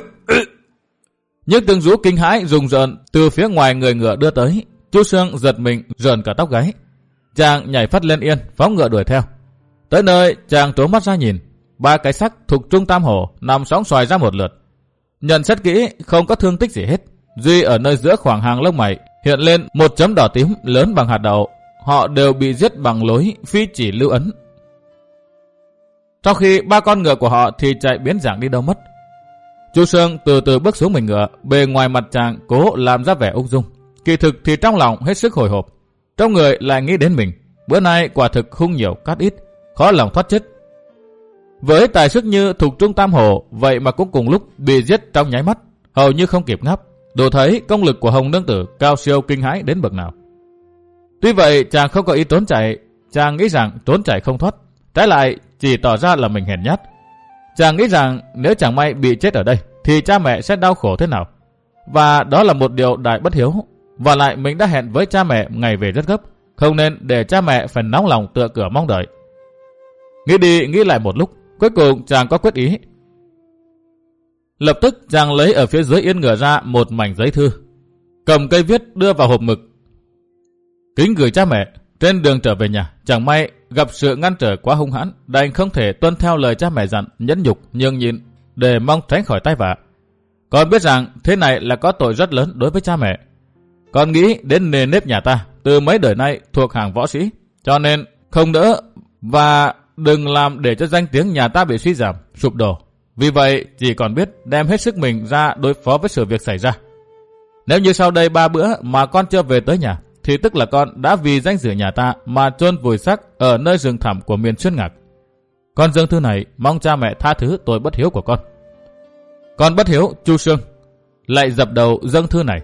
S1: Những tiếng rú kinh hãi rùng rợn từ phía ngoài người ngựa đưa tới. Chu Sương giật mình rợn cả tóc gáy. Chàng nhảy phắt lên yên, phóng ngựa đuổi theo. Tới nơi chàng trố mắt ra nhìn, ba cái xác Thục Trung Tam Hổ nằm sóng xoài ra một lượt. Nhận xét kỹ không có thương tích gì hết, duy ở nơi giữa khoảng hàng lông mày hiện lên một chấm đỏ tím lớn bằng hạt đậu. Họ đều bị giết bằng lối phi chỉ lưu ấn. Trong khi ba con ngựa của họ thì chạy biến dạng đi đâu mất. Chu Sương từ từ bước xuống mình ngựa, bề ngoài mặt chàng cố làm ra vẻ ung dung, kỳ thực thì trong lòng hết sức hồi hộp. Trong người lại nghĩ đến mình, bữa nay quả thực hung nhiều cát ít, khó lòng thoát chết. Với tài sức như Thục Trung Tam Hổ, vậy mà cũng cùng lúc bị giết trong nháy mắt, hầu như không kịp ngáp, đủ thấy công lực của Hồng Nương Tử cao siêu kinh hãi đến bậc nào. Tuy vậy chàng không có ý trốn chạy, chàng nghĩ rằng trốn chạy không thoát, trái lại chỉ tỏ ra là mình hèn nhát. Chàng nghĩ rằng nếu chẳng may bị chết ở đây thì cha mẹ sẽ đau khổ thế nào, và đó là một điều đại bất hiếu. Và lại mình đã hẹn với cha mẹ ngày về rất gấp, không nên để cha mẹ phải nóng lòng tựa cửa mong đợi. Nghĩ đi nghĩ lại một lúc, cuối cùng chàng có quyết ý. Lập tức chàng lấy ở phía dưới yên ngựa ra một mảnh giấy thư, cầm cây viết đưa vào hộp mực. Kính gửi cha mẹ, trên đường trở về nhà chẳng may gặp sự ngăn trở quá hung hãn, đành không thể tuân theo lời cha mẹ dặn, nhẫn nhục nhường nhịn để mong tránh khỏi tai vạ. Con biết rằng thế này là có tội rất lớn đối với cha mẹ. Con nghĩ đến nề nếp nhà ta từ mấy đời nay thuộc hàng võ sĩ, cho nên không đỡ và đừng làm để cho danh tiếng nhà ta bị suy giảm, sụp đổ. Vì vậy chỉ còn biết đem hết sức mình ra đối phó với sự việc xảy ra. Nếu như sau đây ba bữa mà con chưa về tới nhà, thì tức là con đã vì danh dự nhà ta mà chôn vùi xác ở nơi rừng thẳm của miền Xuyên Ngạc. Con dâng thư này mong cha mẹ tha thứ tội bất hiếu của con. Con bất hiếu Chu Sương, lại dập đầu dâng thư này.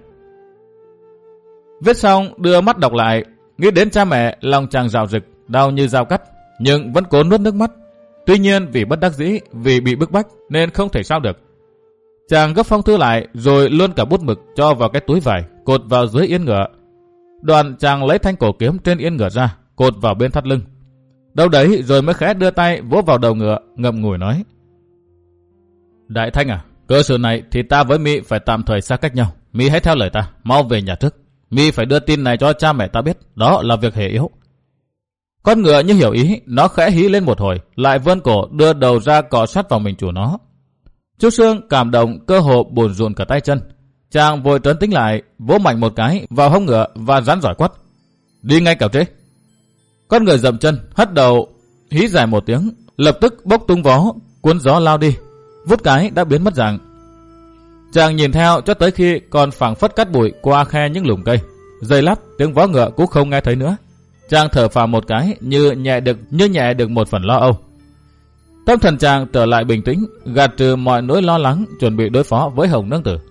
S1: Viết xong đưa mắt đọc lại, nghĩ đến cha mẹ, lòng chàng rạo rực, đau như dao cắt, nhưng vẫn cố nuốt nước mắt. Tuy nhiên vì bất đắc dĩ, vì bị bức bách nên không thể sao được. Chàng gấp phong thư lại rồi luôn cả bút mực cho vào cái túi vải, cột vào dưới yên ngựa. Đoạn chàng lấy thanh cổ kiếm trên yên ngựa ra, cột vào bên thắt lưng. Đâu đấy rồi mới khẽ đưa tay vỗ vào đầu ngựa, ngậm ngùi nói: Đại Thanh à, cơ sự này thì ta với mi phải tạm thời xa cách nhau. Mi hãy theo lời ta, mau về nhà trước. Mi phải đưa tin này cho cha mẹ ta biết, đó là việc hệ yếu. Con ngựa như hiểu ý, nó khẽ hí lên một hồi, lại vươn cổ đưa đầu ra cọ sát vào mình chủ nó. Chu Sương cảm động cơ hồ buồn rùn cả tay chân. Chàng vội trấn tĩnh lại, vỗ mạnh một cái vào hông ngựa và rắn giỏi quát: Đi ngay cảo trế. Con người dậm chân, hất đầu, hí dài một tiếng, lập tức bốc tung vó, cuốn gió lao đi, vút cái đã biến mất dạng. Chàng nhìn theo cho tới khi còn phảng phất cát bụi qua khe những lùm cây. Giây lát tiếng vó ngựa cũng không nghe thấy nữa. Chàng thở phào một cái, như nhẹ được như nhẹ được một phần lo âu. Tâm thần chàng trở lại bình tĩnh, gạt trừ mọi nỗi lo lắng, chuẩn bị đối phó với Hồng Nương Tử.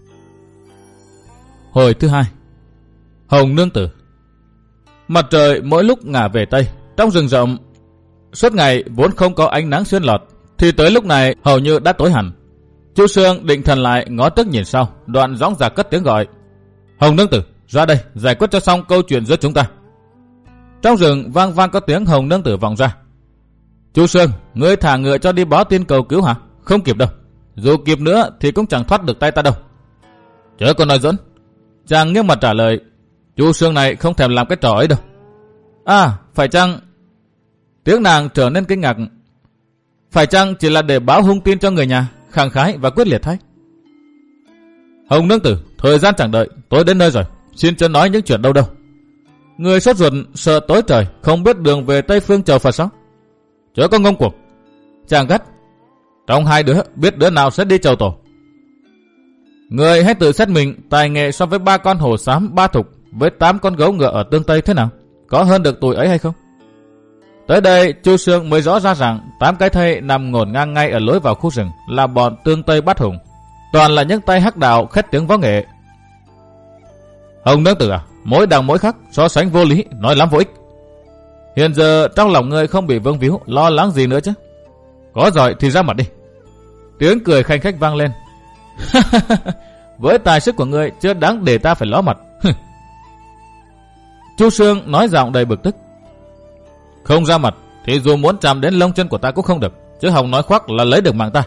S1: Hồi thứ hai. Hồng Nương Tử. Mặt trời mỗi lúc ngả về tây, trong rừng rậm suốt ngày vốn không có ánh nắng xuyên lọt, thì tới lúc này hầu như đã tối hẳn. Chu Sương định thần lại, ngó trước nhìn sau, đoạn dõng dạc cất tiếng gọi: Hồng Nương Tử, ra đây giải quyết cho xong câu chuyện giữa chúng ta. Trong rừng vang vang có tiếng Hồng Nương Tử vọng ra: Chu Sương, ngươi thả ngựa cho đi báo tin cầu cứu hả? Không kịp đâu, dù kịp nữa thì cũng chẳng thoát được tay ta đâu. Chớ còn nói giỡn. Chàng nghiêm mặt trả lời: Chu Sương này không thèm làm cái trò ấy đâu. À, phải chăng? Tiếng nàng trở nên kinh ngạc. Phải chăng chỉ là để báo hung tin cho người nhà? Khẳng khái và quyết liệt thay. Hồng Nương Tử, thời gian chẳng đợi, tối đến nơi rồi, xin chớ nói những chuyện đâu đâu. Người sốt ruột sợ tối trời, không biết đường về Tây Phương chầu Phật sao? Chớ có ngông cuồng. Chàng gắt: Trong hai đứa biết đứa nào sẽ đi chầu tổ. Người hãy tự xét mình tài nghệ so với ba con hổ xám ba thục với tám con gấu ngựa ở tương Tây thế nào, có hơn được tụi ấy hay không? Tới đây Chu Sương mới rõ ra rằng tám cái thây nằm ngổn ngang ngay ở lối vào khu rừng là bọn tương Tây Bát Hùng, toàn là những tay hắc đạo khét tiếng võ nghệ. Hồng Nương Tử à, mỗi đằng mỗi khắc, so sánh vô lý, nói lắm vô ích. Hiện giờ trong lòng ngươi không bị vương víu, lo lắng gì nữa chứ? Có giỏi thì ra mặt đi. Tiếng cười khanh khách vang lên. Với tài sức của ngươi chưa đáng để ta phải ló mặt. Chu Sương nói giọng đầy bực tức. Không ra mặt thì dù muốn chạm đến lông chân của ta cũng không được, chứ hòng nói khoác là lấy được mạng ta.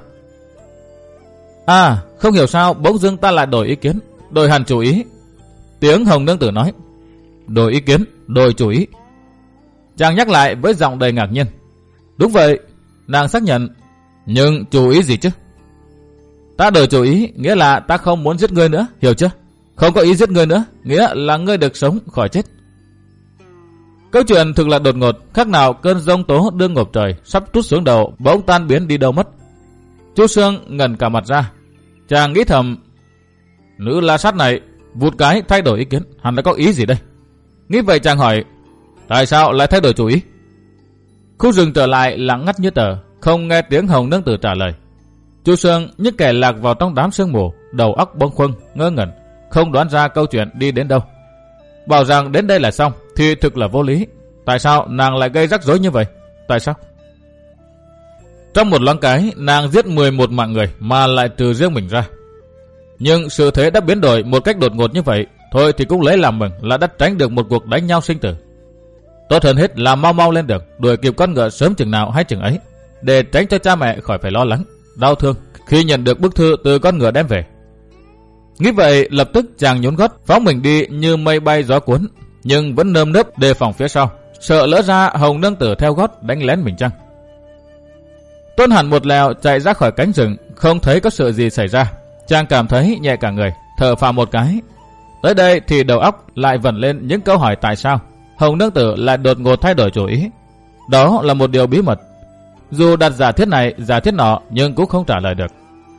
S1: À, không hiểu sao bỗng dưng ta lại đổi ý kiến, đổi hẳn chủ ý. Tiếng Hồng Nương Tử nói: Đổi ý kiến, đổi chủ ý. Chàng nhắc lại với giọng đầy ngạc nhiên: Đúng vậy. Nàng xác nhận: Nhưng chủ ý gì chứ? Ta đổi chủ ý nghĩa là ta không muốn giết ngươi nữa, hiểu chưa? Không có ý giết ngươi nữa, nghĩa là ngươi được sống khỏi chết. Câu chuyện thực là đột ngột, khác nào cơn giông tố đương ngộp trời, sắp trút xuống đầu, bỗng tan biến đi đâu mất. Chu Sương ngẩn cả mặt ra, Chàng nghĩ thầm, nữ la sát này vụt cái thay đổi ý kiến, hẳn đã có ý gì đây? Nghĩ vậy chàng hỏi, tại sao lại thay đổi chủ ý? Khu rừng trở lại lặng ngắt như tờ, không nghe tiếng Hồng Nương Tử trả lời. Chu Sương như kẻ lạc vào trong đám sương mù, đầu óc bâng khuâng, ngơ ngẩn, không đoán ra câu chuyện đi đến đâu. Bảo rằng đến đây là xong thì thực là vô lý. Tại sao nàng lại gây rắc rối như vậy? Tại sao? Trong một loáng cái, nàng giết mười một mạng người mà lại trừ riêng mình ra. Nhưng sự thế đã biến đổi một cách đột ngột như vậy, thôi thì cũng lấy làm mừng là đã tránh được một cuộc đánh nhau sinh tử. Tốt hơn hết là mau mau lên đường, đuổi kịp con ngựa sớm chừng nào hay chừng ấy, để tránh cho cha mẹ khỏi phải lo lắng, đau thương khi nhận được bức thư từ con ngựa đem về. Nghĩ vậy, lập tức chàng nhún gót, phóng mình đi như mây bay gió cuốn, nhưng vẫn nơm nớp đề phòng phía sau, sợ lỡ ra Hồng Nương Tử theo gót đánh lén mình chăng. Tuân hẳn một lèo chạy ra khỏi cánh rừng, không thấy có sự gì xảy ra. Chàng cảm thấy nhẹ cả người, thở phào một cái. Tới đây thì đầu óc lại vẩn lên những câu hỏi tại sao Hồng Nương Tử lại đột ngột thay đổi chủ ý. Đó là một điều bí mật. Dù đặt giả thiết này, giả thiết nọ, nhưng cũng không trả lời được.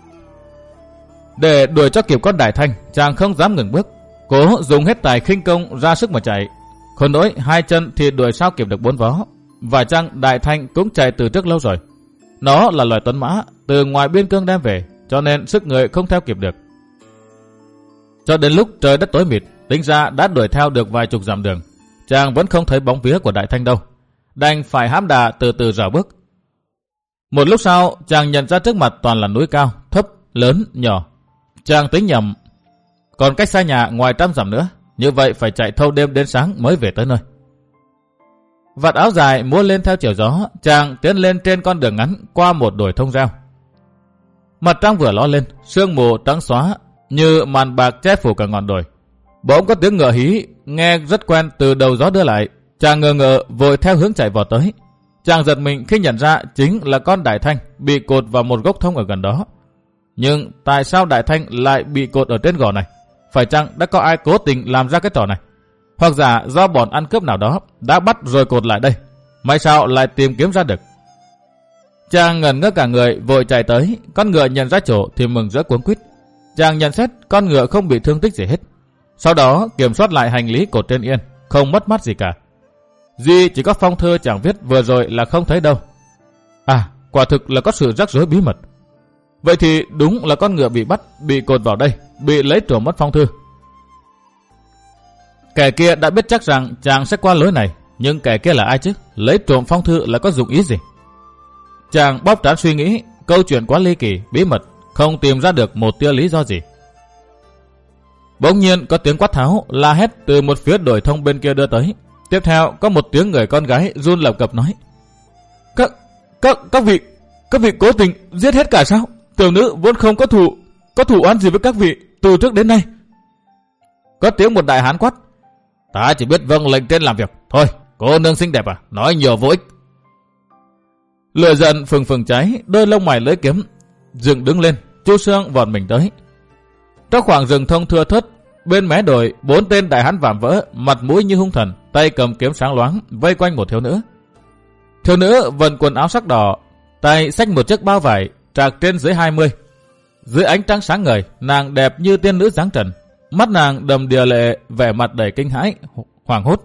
S1: Để đuổi cho kịp con Đại Thanh, chàng không dám ngừng bước, cố dùng hết tài khinh công ra sức mà chạy. Khốn nỗi hai chân thì đuổi sao kịp được bốn vó. Và chăng Đại Thanh cũng chạy từ trước lâu rồi. Nó là loài tuấn mã từ ngoài biên cương đem về, cho nên sức người không theo kịp được. Cho đến lúc trời đất tối mịt, tính ra đã đuổi theo được vài chục dặm đường, chàng vẫn không thấy bóng vía của Đại Thanh đâu, đành phải hãm đà từ từ rảo bước. Một lúc sau, chàng nhận ra trước mặt toàn là núi cao, thấp, lớn, nhỏ. Chàng tính nhầm, còn cách xa nhà ngoài trăm dặm nữa, như vậy phải chạy thâu đêm đến sáng mới về tới nơi. Vạt áo dài múa lên theo chiều gió, chàng tiến lên trên con đường ngắn qua một đồi thông reo. Mặt trăng vừa ló lên, sương mù trắng xóa như màn bạc che phủ cả ngọn đồi. Bỗng có tiếng ngựa hí nghe rất quen từ đầu gió đưa lại. Chàng ngờ ngợ vội theo hướng chạy vào tới. Chàng giật mình khi nhận ra chính là con Đại Thanh bị cột vào một gốc thông ở gần đó. Nhưng tại sao Đại Thanh lại bị cột ở trên gò này? Phải chăng đã có ai cố tình làm ra cái trò này? Hoặc giả do bọn ăn cướp nào đó đã bắt rồi cột lại đây, may sao lại tìm kiếm ra được. Chàng ngẩn ngơ cả người vội chạy tới. Con ngựa nhận ra chỗ thì mừng rỡ cuống quýt. Chàng nhận xét con ngựa không bị thương tích gì hết. Sau đó kiểm soát lại hành lý cột trên yên, không mất mát gì cả. Duy chỉ có phong thư chàng viết vừa rồi là không thấy đâu. À, quả thực là có sự rắc rối bí mật. Vậy thì đúng là con ngựa bị bắt, bị cột vào đây, bị lấy trộm mất phong thư. Kẻ kia đã biết chắc rằng chàng sẽ qua lối này, nhưng kẻ kia là ai chứ? Lấy trộm phong thư là có dụng ý gì? Chàng bóp trán suy nghĩ, câu chuyện quá ly kỳ, bí mật, không tìm ra được một tia lý do gì. Bỗng nhiên có tiếng quát tháo, la hét từ một phía đồi thông bên kia đưa tới. Tiếp theo có một tiếng người con gái run lập cập nói: Các, các, các vị, các vị cố tình giết hết cả sao? Tiểu nữ vốn không có thù, có thù oán gì với các vị từ trước đến nay. Có tiếng một đại hán quát: Ta chỉ biết vâng lệnh trên làm việc. Thôi, cô nương xinh đẹp à, nói nhiều vô ích. Lửa giận phừng phừng cháy, đôi lông mày lưỡi kiếm dựng đứng lên. Chu Sương vọt mình tới. Trong khoảng rừng thông thưa thớt, bên mé đồi, bốn tên đại hán vạm vỡ, mặt mũi như hung thần, tay cầm kiếm sáng loáng, vây quanh một thiếu nữ. Thiếu nữ vận quần áo sắc đỏ, tay xách một chiếc bao vải, trạc trên dưới hai mươi. Dưới ánh trăng sáng ngời, nàng đẹp như tiên nữ dáng trần, mắt nàng đầm đìa lệ, vẻ mặt đầy kinh hãi, hoảng hốt.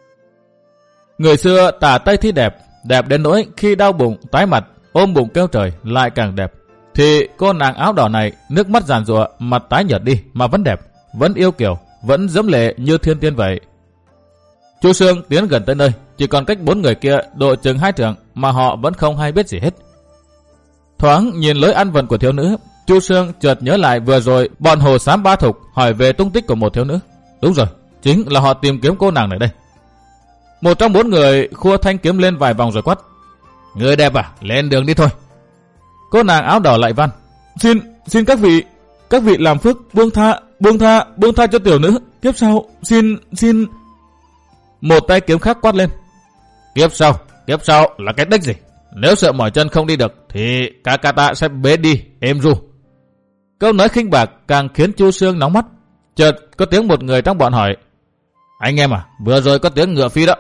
S1: Người xưa tả Tây thi đẹp, đẹp đến nỗi khi đau bụng, tái mặt, ôm bụng kêu trời lại càng đẹp. Thì cô nàng áo đỏ này, nước mắt giàn giụa, mặt tái nhợt đi mà vẫn đẹp, vẫn yêu kiều, vẫn diễm lệ như thiên tiên vậy. Chu Sương tiến gần tới nơi, chỉ còn cách bốn người kia độ chừng hai trượng mà họ vẫn không hay biết gì hết. Thoáng nhìn lối ăn vận của thiếu nữ, Chu Sương chợt nhớ lại vừa rồi bọn Hồ Xám Ba Thục hỏi về tung tích của một thiếu nữ. Đúng rồi, chính là họ tìm kiếm cô nàng này đây. Một trong bốn người khua thanh kiếm lên vài vòng rồi quát: Người đẹp à, lên đường đi thôi. Cô nàng áo đỏ lại van: Xin, xin các vị, các vị làm phước buông tha, buông tha, buông tha cho tiểu nữ. Kiếp sau, xin, xin. Một tay kiếm khác quát lên: Kiếp sau, kiếp sau là cái đếch gì? Nếu sợ mỏi chân không đi được thì ca ca ta sẽ bế đi, êm ru. Câu nói khinh bạc càng khiến Chu Sương nóng mắt. Chợt có tiếng một người trong bọn hỏi: Anh em à, vừa rồi có tiếng ngựa phi đó.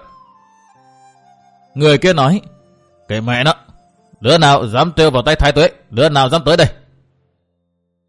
S1: Người kia nói: Cái mẹ nó, đứa nào dám trêu vào tay thái tuế, đứa nào dám tới đây?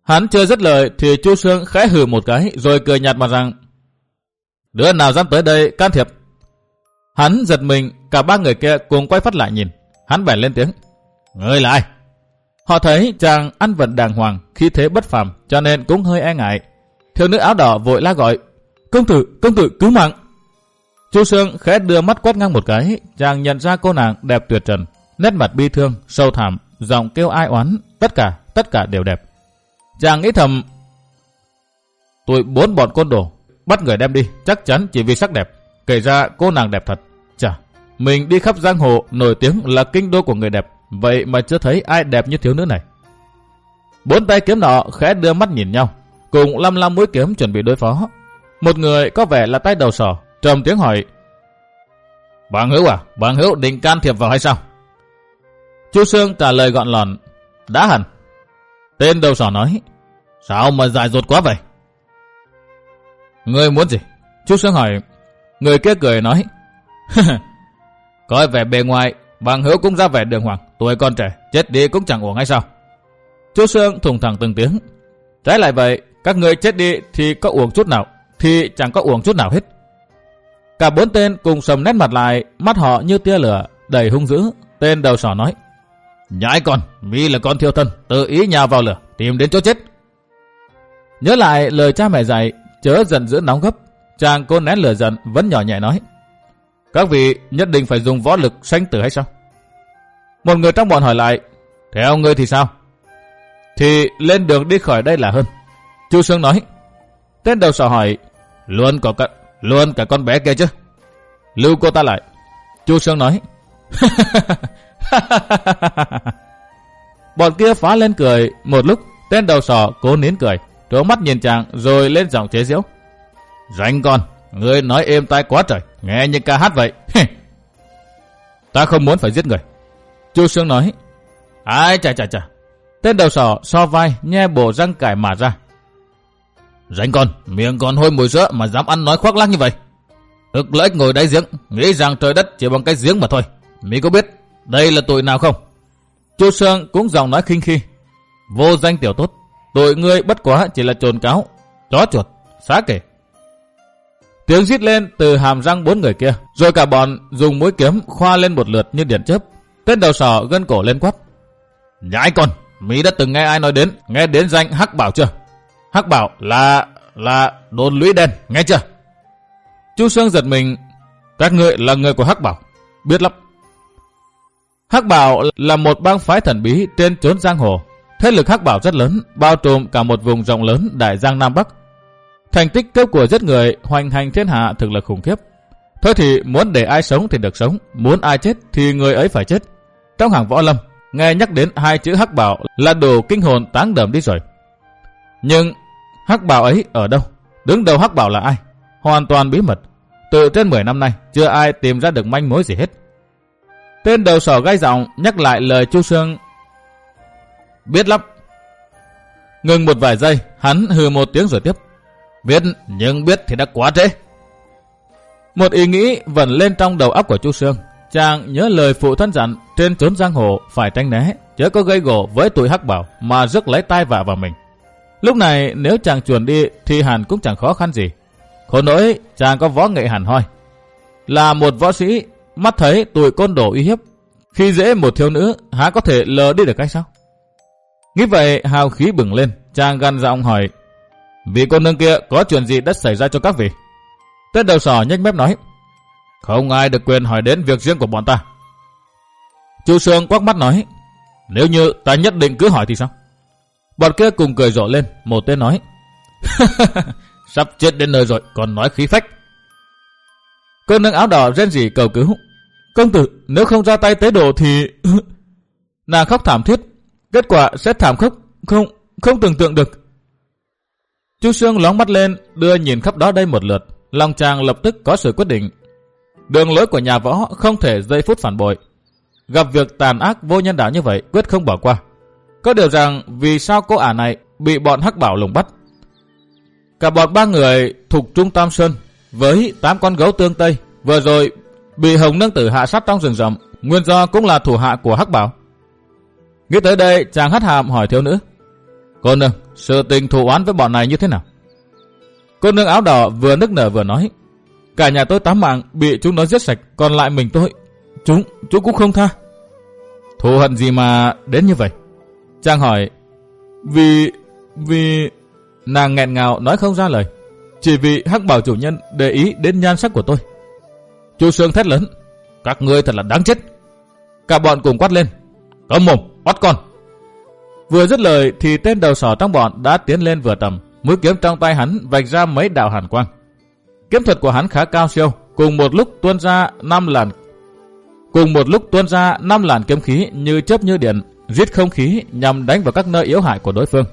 S1: Hắn chưa dứt lời thì Chu Sương khẽ hừ một cái rồi cười nhạt mà rằng: đứa nào dám tới đây can thiệp? Hắn giật mình, cả ba người kia cùng quay phát lại nhìn. Hắn bèn lên tiếng: ngươi là ai? Họ thấy chàng ăn vận đàng hoàng, khí thế bất phàm, cho nên cũng hơi e ngại. Thiếu nữ áo đỏ vội la gọi: công tử, công tử cứu mạng! Chu Sương khẽ đưa mắt quét ngang một cái, chàng nhận ra cô nàng đẹp tuyệt trần, nét mặt bi thương, sâu thẳm, giọng kêu ai oán, tất cả, tất cả đều đẹp. Chàng nghĩ thầm: tụi bốn bọn côn đồ bắt người đem đi, chắc chắn chỉ vì sắc đẹp. Kể ra cô nàng đẹp thật. Chà, mình đi khắp giang hồ nổi tiếng là kinh đô của người đẹp, vậy mà chưa thấy ai đẹp như thiếu nữ này. Bốn tay kiếm nọ khẽ đưa mắt nhìn nhau, cùng lăm lăm mũi kiếm chuẩn bị đối phó. Một người có vẻ là tay đầu sỏ, trầm tiếng hỏi: Bằng hữu à, bằng hữu định can thiệp vào hay sao? Chu Sương trả lời gọn lòn: đã hẳn. Tên đầu sỏ nói: sao mà dại dột quá vậy? Ngươi muốn gì? Chu Sương hỏi. Người kia cười nói: coi vẻ bề ngoài, bằng hữu cũng ra vẻ đường hoàng, tuổi còn trẻ, chết đi cũng chẳng uổng hay sao? Chu Sương thùng thẳng từng tiếng: trái lại vậy, các ngươi chết đi thì có uổng chút nào, thì chẳng có uổng chút nào hết. Cả bốn tên cùng sầm nét mặt lại, mắt họ như tia lửa, đầy hung dữ. Tên đầu sỏ nói: nhãi con, mi là con thiêu thân, tự ý nhào vào lửa, tìm đến chỗ chết. Nhớ lại lời cha mẹ dạy, chớ giận dữ nóng gấp, chàng cố nén lửa giận, vẫn nhỏ nhẹ nói: các vị nhất định phải dùng võ lực sanh tử hay sao? Một người trong bọn hỏi lại: theo ngươi thì sao? Thì lên đường đi khỏi đây là hơn. Chu Sương nói. Tên đầu sỏ hỏi: luôn có cả, luôn cả con bé kia chứ? Lưu cô ta lại. Chu Sương nói. Bọn kia phá lên cười. Một lúc tên đầu sỏ cố nín cười, trố mắt nhìn chàng rồi lên giọng chế giễu: rảnh con, ngươi nói êm tai quá trời, nghe như ca hát vậy. Ta không muốn phải giết người. Chu Sương nói. Ai chà chà chà. Tên đầu sỏ so vai nhe bộ răng cải mà ra. Rảnh con, miệng còn hôi mùi sữa mà dám ăn nói khoác lác như vậy. Ức lệch ngồi đáy giếng, nghĩ rằng trời đất chỉ bằng cái giếng mà thôi. Mi có biết đây là tụi nào không? Chu Sương cũng giọng nói khinh khi. Vô danh tiểu tốt, tụi ngươi bất quá chỉ là trồn cáo, chó chuột, xá kể. Tiếng rít lên từ hàm răng bốn người kia, rồi cả bọn dùng mũi kiếm khoa lên một lượt như điện chớp. Tên đầu sỏ gân cổ lên quát: nhãi con, mi đã từng nghe ai nói đến, nghe đến danh Hắc Bảo chưa? Hắc Bảo là là đồn lũy đen, nghe chưa? Chu Sương giật mình. Các ngươi là người của Hắc Bảo? Biết lắm. Hắc Bảo là một bang phái thần bí trên chốn giang hồ. Thế lực Hắc Bảo rất lớn, bao trùm cả một vùng rộng lớn đại giang Nam Bắc. Thành tích cướp của giết người hoành hành thiên hạ thực là khủng khiếp. Thôi thì muốn để ai sống thì được sống, muốn ai chết thì người ấy phải chết. Trong hàng võ lâm, nghe nhắc đến hai chữ Hắc Bảo là đủ kinh hồn táng đờm đi rồi. Nhưng Hắc Bảo ấy ở đâu? Đứng đầu Hắc Bảo là ai? Hoàn toàn bí mật. Từ trên mười năm nay chưa ai tìm ra được manh mối gì hết. Tên đầu sỏ gai giọng nhắc lại lời Chu Sương. Biết lắm. Ngừng một vài giây, hắn hừ một tiếng rồi tiếp. Biết, nhưng biết thì đã quá trễ. Một ý nghĩ vẩn lên trong đầu óc của Chu Sương. Chàng nhớ lời phụ thân dặn, trên chốn giang hồ phải tránh né, chớ có gây gổ với tụi Hắc Bảo mà rước lấy tai vạ vào mình. Lúc này nếu chàng chuồn đi thì hẳn cũng chẳng khó khăn gì. Khổ nỗi chàng có võ nghệ hẳn hoi, là một võ sĩ, mắt thấy tụi côn đồ uy hiếp, khi dễ một thiếu nữ há có thể lờ đi được hay sao? Nghĩ vậy hào khí bừng lên, chàng gằn giọng hỏi: vị cô nương kia có chuyện gì đã xảy ra cho các vị? Tên đầu sỏ nhếch mép nói: không ai được quyền hỏi đến việc riêng của bọn ta. Chu Sương quắc mắt nói: nếu như ta nhất định cứ hỏi thì sao? Bọn kia cùng cười rộ lên. Một tên nói: sắp chết đến nơi rồi còn nói khí phách. Cô nương áo đỏ rên rỉ cầu cứu: công tử, nếu không ra tay tế độ thì... Nàng khóc thảm thiết. Kết quả sẽ thảm khốc, không, không tưởng tượng được. Chu Sương lóng mắt lên, đưa nhìn khắp đó đây một lượt. Lòng chàng lập tức có sự quyết định. Đường lối của nhà võ không thể giây phút phản bội. Gặp việc tàn ác vô nhân đạo như vậy quyết không bỏ qua. Có điều rằng vì sao cô ả này bị bọn Hắc Bảo lùng bắt? Cả bọn ba người thuộc Trung Tam Sơn với tám con gấu tương Tây vừa rồi bị Hồng Nương Tử hạ sát trong rừng rậm, nguyên do cũng là thủ hạ của Hắc Bảo. Nghĩ tới đây chàng hất hàm hỏi thiếu nữ: Cô nương, sự tình thù oán với bọn này như thế nào? Cô nương áo đỏ vừa nức nở vừa nói. Cả nhà tôi tám mạng bị chúng nó giết sạch, còn lại mình tôi. Chúng, chúng cũng không tha. Thù hận gì mà đến như vậy? Chàng hỏi. Vì, vì... Nàng nghẹn ngào nói không ra lời. Chỉ vì Hắc Bảo chủ nhân để ý đến nhan sắc của tôi. Chu Sương thét lớn. Các ngươi thật là đáng chết. Cả bọn cùng quát lên. Câm mồm, bắt con. Vừa dứt lời thì tên đầu sỏ trong bọn đã tiến lên vừa tầm. Mũi kiếm trong tay hắn vạch ra mấy đạo hàn quang. Kiếm thuật của hắn khá cao siêu, cùng một lúc tuôn ra năm làn cùng một lúc tuôn ra năm làn kiếm khí như chớp như điện, giết không khí nhằm đánh vào các nơi yếu hại của đối phương.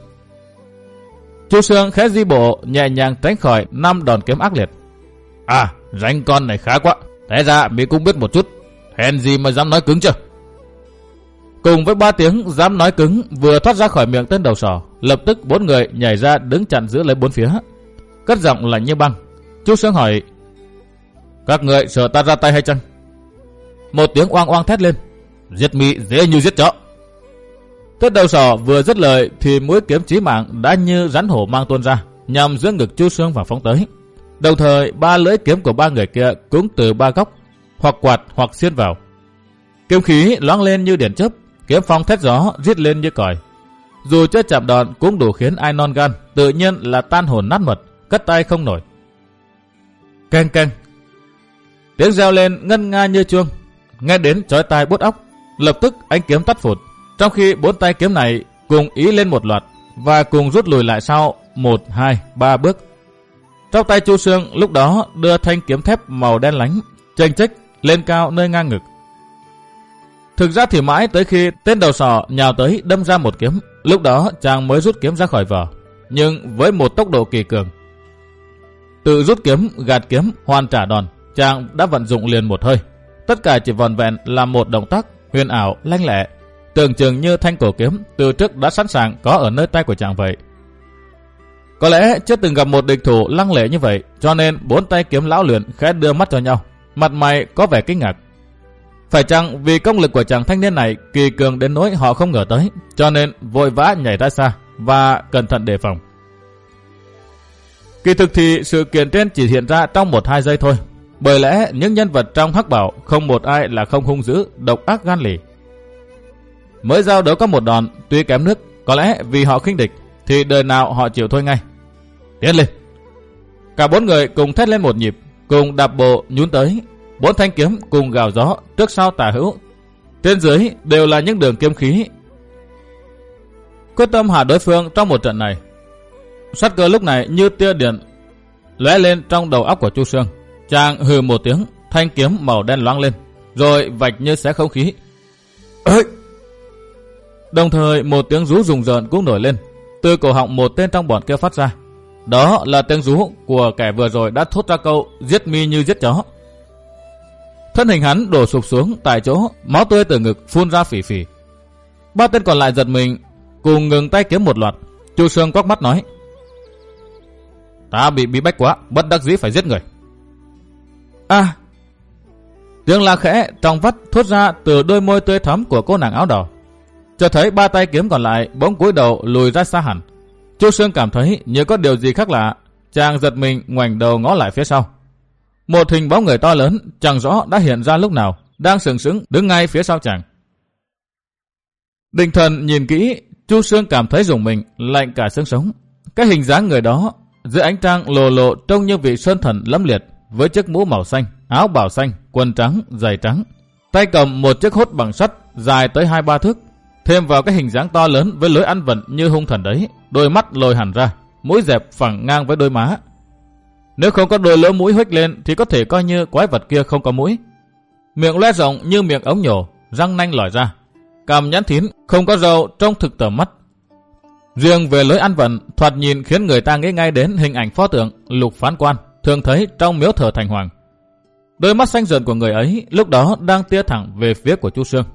S1: Chu Sương khẽ di bộ nhẹ nhàng tránh khỏi năm đòn kiếm ác liệt. À, ranh con này khá quá. Thế ra mi cũng biết một chút. Hèn gì mà dám nói cứng chưa? Cùng với ba tiếng dám nói cứng vừa thoát ra khỏi miệng tên đầu sỏ, lập tức bốn người nhảy ra đứng chặn giữ lấy bốn phía. Cất giọng lạnh như băng. Chu Sương hỏi. Các người sợ ta ra tay hay chăng? Một tiếng oang oang thét lên. Giết mi dễ như giết chó. Tên đầu sỏ vừa dứt lời thì mũi kiếm chí mạng đã như rắn hổ mang tuôn ra, nhằm giữa ngực Chu Sương và phóng tới. Đồng thời ba lưỡi kiếm của ba người kia cũng từ ba góc, hoặc quạt hoặc xiên vào. Kiếm khí loáng lên như điện chớp, kiếm phong thét gió rít lên như còi. Dù chưa chạm đòn cũng đủ khiến ai non gan, tự nhiên là tan hồn nát mật, cất tay không nổi. Keng keng. Tiếng reo lên ngân nga như chuông, nghe đến chói tai buốt óc. Lập tức ánh kiếm tắt phụt, trong khi bốn tay kiếm này cùng ý lên một loạt và cùng rút lùi lại sau một, hai, ba bước. Trong tay Chu Sương lúc đó đưa thanh kiếm thép màu đen lánh chênh chếch lên cao nơi ngang ngực. Thực ra thì mãi tới khi tên đầu sỏ nhào tới đâm ra một kiếm, lúc đó chàng mới rút kiếm ra khỏi vỏ, nhưng với một tốc độ kỳ cường. Tự rút kiếm, gạt kiếm, hoàn trả đòn, chàng đã vận dụng liền một hơi. Tất cả chỉ vòn vẹn là một động tác huyền ảo, lanh lẹ, tưởng chừng như thanh cổ kiếm từ trước đã sẵn sàng có ở nơi tay của chàng vậy. Có lẽ chưa từng gặp một địch thủ lăng lệ như vậy, cho nên bốn tay kiếm lão luyện khẽ đưa mắt cho nhau, mặt mày có vẻ kinh ngạc. Phải chăng vì công lực của chàng thanh niên này kỳ cường đến nỗi họ không ngờ tới, cho nên vội vã nhảy ra xa và cẩn thận đề phòng. Kỳ thực thì sự kiện trên chỉ hiện ra trong một hai giây thôi, bởi lẽ những nhân vật trong Hắc Bảo không một ai là không hung dữ, độc ác gan lì. Mới giao đấu có một đòn, tuy kém nước, có lẽ vì họ khinh địch, thì đời nào họ chịu thôi ngay. Tiến lên. Cả bốn người cùng thét lên một nhịp, cùng đạp bộ nhún tới. Bốn thanh kiếm cùng gào gió, trước sau tả hữu. Trên dưới đều là những đường kiếm khí. Quyết tâm hạ đối phương trong một trận này. Sát cơ lúc này như tia điện lóe lên trong đầu óc của Chu Sương. Chàng hừ một tiếng, thanh kiếm màu đen loáng lên, rồi vạch như xé không khí. Ê! Đồng thời một tiếng rú rùng rợn cũng nổi lên, từ cổ họng một tên trong bọn kia phát ra. Đó là tiếng rú của kẻ vừa rồi đã thốt ra câu giết mi như giết chó. Thân hình hắn đổ sụp xuống tại chỗ, máu tươi từ ngực phun ra phì phì. Ba tên còn lại giật mình, cùng ngừng tay kiếm một loạt. Chu Sương quắc mắt nói: Ta bị bí bách quá, bất đắc dĩ phải giết người. À! Tiếng la khẽ trong vắt thốt ra từ đôi môi tươi thắm của cô nàng áo đỏ. Cho thấy ba tay kiếm còn lại bỗng cúi đầu lùi ra xa hẳn. Chu Sương cảm thấy như có điều gì khác lạ, chàng giật mình ngoảnh đầu ngó lại phía sau. Một hình bóng người to lớn chẳng rõ đã hiện ra lúc nào, đang sừng sững đứng ngay phía sau chàng. Định thần nhìn kỹ, Chu Sương cảm thấy rùng mình, lạnh cả xương sống. Cái hình dáng người đó dưới ánh trăng lồ lộ trông như vị sơn thần lẫm liệt, với chiếc mũ màu xanh, áo bào xanh, quần trắng, giày trắng, tay cầm một chiếc hốt bằng sắt dài tới hai ba thước. Thêm vào cái hình dáng to lớn với lối ăn vận như hung thần đấy, đôi mắt lồi hẳn ra, mũi dẹp phẳng ngang với đôi má. Nếu không có đôi lỗ mũi huếch lên thì có thể coi như quái vật kia không có mũi. Miệng loe rộng như miệng ống nhổ, răng nanh lòi ra, cằm nhẵn thín, không có râu trông thực tởm mắt. Riêng về lối ăn vận, thoạt nhìn khiến người ta nghĩ ngay đến hình ảnh pho tượng Lục Phán Quan thường thấy trong miếu thờ thành hoàng. Đôi mắt xanh rợn của người ấy lúc đó đang tia thẳng về phía của Chu Sương.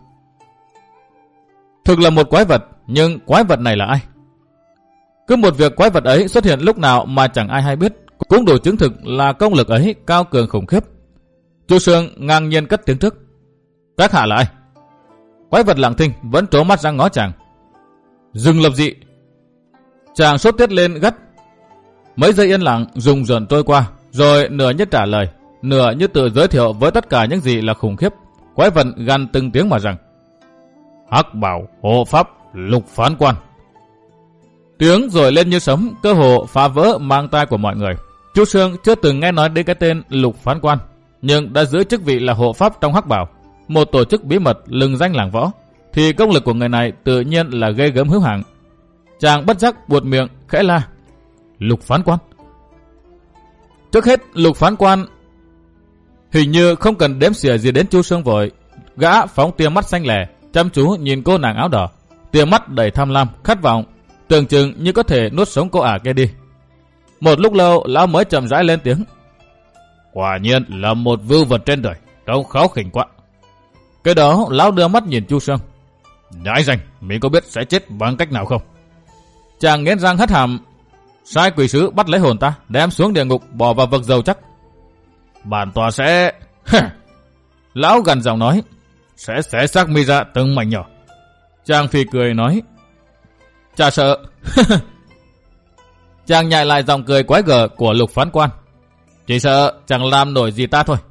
S1: Thực là một quái vật, nhưng quái vật này là ai? Cứ một việc quái vật ấy xuất hiện lúc nào mà chẳng ai hay biết, cũng đủ chứng thực là công lực ấy cao cường khủng khiếp. Chu Sương ngang nhiên cất tiếng trước: Các hạ là ai? Quái vật lặng thinh vẫn trố mắt ra ngó chàng. Dừng lập dị. Chàng sốt tiết lên gắt. Mấy giây yên lặng rùng rợn trôi qua, rồi nửa như trả lời, nửa như tự giới thiệu với tất cả những gì là khủng khiếp. Quái vật gằn từng tiếng mà rằng: Hắc Bảo hộ pháp Lục Phán Quan. Tiếng rồi lên như sấm, cơ hồ phá vỡ mang tai của mọi người. Chu Sương chưa từng nghe nói đến cái tên Lục Phán Quan, nhưng đã giữ chức vị là hộ pháp trong Hắc Bảo, một tổ chức bí mật lừng danh làng võ, thì công lực của người này tự nhiên là ghê gớm hữu hạn. Chàng bất giác buột miệng khẽ la: Lục Phán Quan. Trước hết, Lục Phán Quan hình như không cần đếm xỉa gì đến Chu Sương vội. Gã phóng tia mắt xanh lẻ, chăm chú nhìn cô nàng áo đỏ, tia mắt đầy tham lam, khát vọng, tưởng chừng như có thể nuốt sống cô ả kia đi. Một lúc lâu, lão mới chậm rãi lên tiếng: Quả nhiên là một vưu vật trên đời, trông kháu khỉnh quá. Cái đó, lão đưa mắt nhìn Chu Sương: Nhãi danh, mình có biết sẽ chết bằng cách nào không? Chàng nghiến răng hất hàm: Sai quỷ sứ bắt lấy hồn ta, đem xuống địa ngục, bỏ vào vực dầu chắc. Bản tòa sẽ... Lão gằn giọng nói: Sẽ xé xác mi ra từng mảnh nhỏ. Chàng phì cười nói: Chả sợ. Chàng nhại lại giọng cười quái gở của Lục Phán Quan: Chỉ sợ chẳng làm nổi gì ta thôi.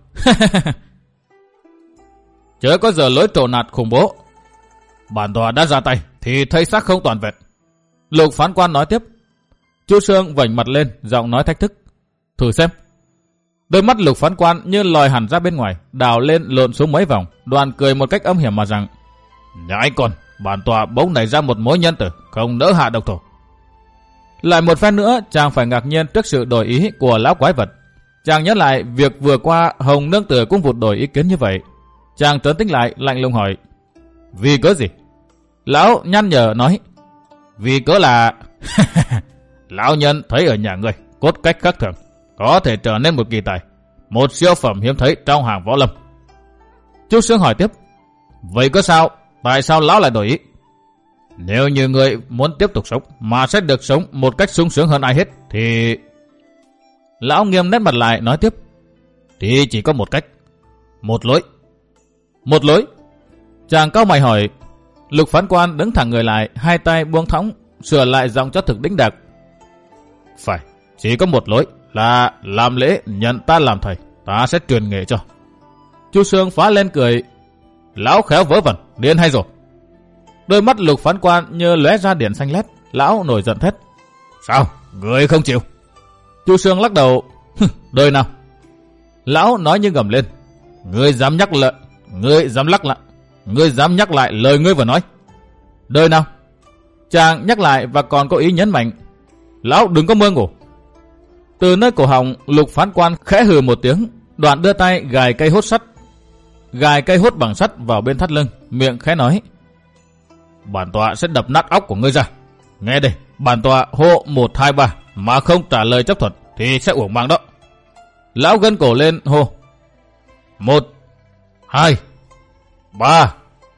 S1: Chớ có giờ lối trổ nạt khủng bố. Bản tòa đã ra tay thì thấy xác không toàn vẹn. Lục Phán Quan nói tiếp. Chu Sương vảnh mặt lên, giọng nói thách thức: Thử xem. Đôi mắt Lục Phán Quan như lòi hẳn ra bên ngoài, đào lên lộn xuống mấy vòng, đoàn cười một cách âm hiểm mà rằng: Nhãi con, bản tòa bỗng nảy ra một mối nhân tử, không nỡ hạ độc thủ. Lại một phen nữa, chàng phải ngạc nhiên trước sự đổi ý của lão quái vật. Chàng nhớ lại việc vừa qua Hồng Nương Tử cũng vụt đổi ý kiến như vậy. Chàng trấn tĩnh lại, lạnh lùng hỏi: Vì cớ gì? Lão nhăn nhở nói: Vì cớ là... Lão nhân thấy ở nhà người cốt cách khác thường, có thể trở nên một kỳ tài, một siêu phẩm hiếm thấy trong hàng võ lâm. Chu Sương hỏi tiếp: Vậy có sao? Tại sao lão lại đổi ý? Nếu như người muốn tiếp tục sống mà sẽ được sống một cách sung sướng hơn ai hết thì... Lão nghiêm nét mặt lại nói tiếp: Thì chỉ có một cách, một lối. Một lối? Chàng cau mày hỏi. Lục Phán Quan đứng thẳng người lại, hai tay buông thõng, sửa lại giọng cho thực đĩnh đạc: Phải, chỉ có một lối, là làm lễ nhận ta làm thầy, ta sẽ truyền nghề cho. Chu Sương phá lên cười: Lão khéo vớ vẩn, điên hay rồi? Đôi mắt Lục Phán Quan như lóe ra điện xanh lét. Lão nổi giận thét: Sao, người không chịu? Chu Sương lắc đầu: Đời nào? Lão nói như gầm lên: Ngươi dám nhắc lại, ngươi dám lắc lại, ngươi dám nhắc lại lời ngươi vừa nói. Đời nào? Chàng nhắc lại và còn có ý nhấn mạnh: Lão đừng có mơ ngủ. Từ nơi cổ họng, Lục Phán Quan khẽ hừ một tiếng, đoạn đưa tay gài cây hốt sắt, gài cây hốt bằng sắt vào bên thắt lưng, miệng khẽ nói: Bản tọa sẽ đập nát óc của ngươi ra. Nghe đây, bản tọa hô một hai ba mà không trả lời chấp thuận thì sẽ uổng mạng đó. Lão gân cổ lên hô: Một, hai, ba.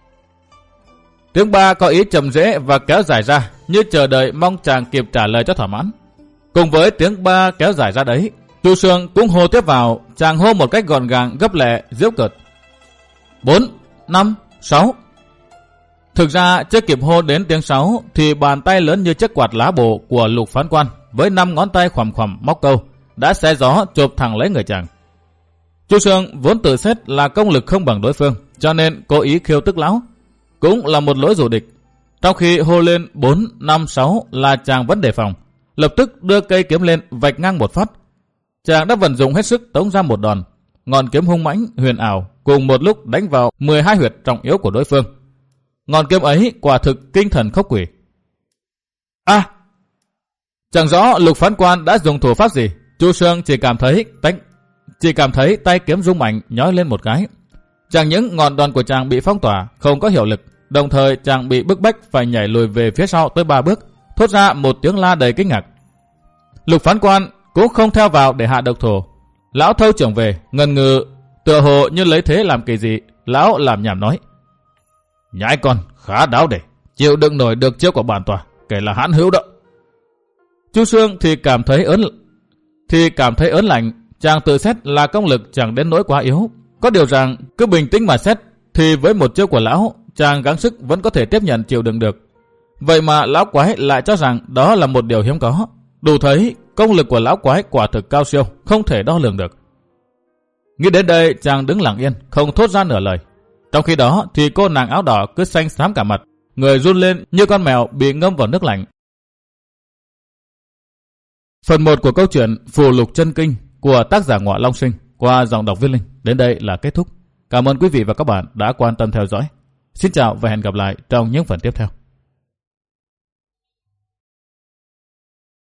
S1: Tiếng ba có ý chậm rẽ và kéo dài ra, như chờ đợi mong chàng kịp trả lời cho thỏa mãn. Cùng với tiếng ba kéo dài ra đấy, Chu Sương cũng hô tiếp vào. Chàng hô một cách gọn gàng, gấp lẹ, giễu cợt: Bốn, năm, sáu. Thực ra chưa kịp hô đến tiếng sáu thì bàn tay lớn như chiếc quạt lá bồ của Lục Phán Quan với năm ngón tay khoằm khoằm móc câu đã xé gió chộp thẳng lấy người chàng. Chu Sương vốn tự xét là công lực không bằng đối phương, cho nên cố ý khiêu tức lão, cũng là một lỗi rủ địch. Trong khi hô lên bốn, năm, sáu là chàng vẫn đề phòng, lập tức đưa cây kiếm lên vạch ngang một phát. Chàng đã vận dụng hết sức tống ra một đòn, ngọn kiếm hung mãnh huyền ảo cùng một lúc đánh vào mười hai huyệt trọng yếu của đối phương. Ngọn kiếm ấy quả thực kinh thần khốc quỷ. A! À, chẳng rõ Lục Phán Quan đã dùng thủ pháp gì, Chu Sương chỉ cảm thấy tánh, chỉ cảm thấy tay kiếm rung mạnh nhói lên một cái. Chẳng những ngọn đòn của chàng bị phong tỏa, không có hiệu lực, đồng thời chàng bị bức bách phải nhảy lùi về phía sau tới ba bước, thốt ra một tiếng la đầy kinh ngạc. Lục Phán Quan cũng không theo vào để hạ độc thủ. Lão thâu trưởng về, ngần ngừ, tựa hồ như lấy thế làm kỳ dị. Lão làm nhảm nói: Nhãi con khá đáo để chịu đựng nổi được chiêu của bản tòa, kể là hãn hữu đó. Chu Sương thì cảm thấy ớn thì cảm thấy ớn lạnh. Chàng tự xét là công lực chẳng đến nỗi quá yếu, có điều rằng cứ bình tĩnh mà xét thì với một chiêu của lão, chàng gắng sức vẫn có thể tiếp nhận chịu đựng được. Vậy mà lão quái lại cho rằng đó là một điều hiếm có. Đủ thấy công lực của lão quái quả thực cao siêu, không thể đo lường được. Nghĩ đến đây, chàng đứng lặng yên, không thốt ra nửa lời. Trong khi đó thì cô nàng áo đỏ cứ xanh xám cả mặt, người run lên như con mèo bị ngâm vào nước lạnh. Phần một của câu chuyện Phù Lục Chân Kinh của tác giả Ngọa Long Sinh qua giọng đọc Viết Linh đến đây là kết thúc. Cảm ơn quý vị và các bạn đã quan tâm theo dõi. Xin chào và hẹn gặp lại trong những phần tiếp theo.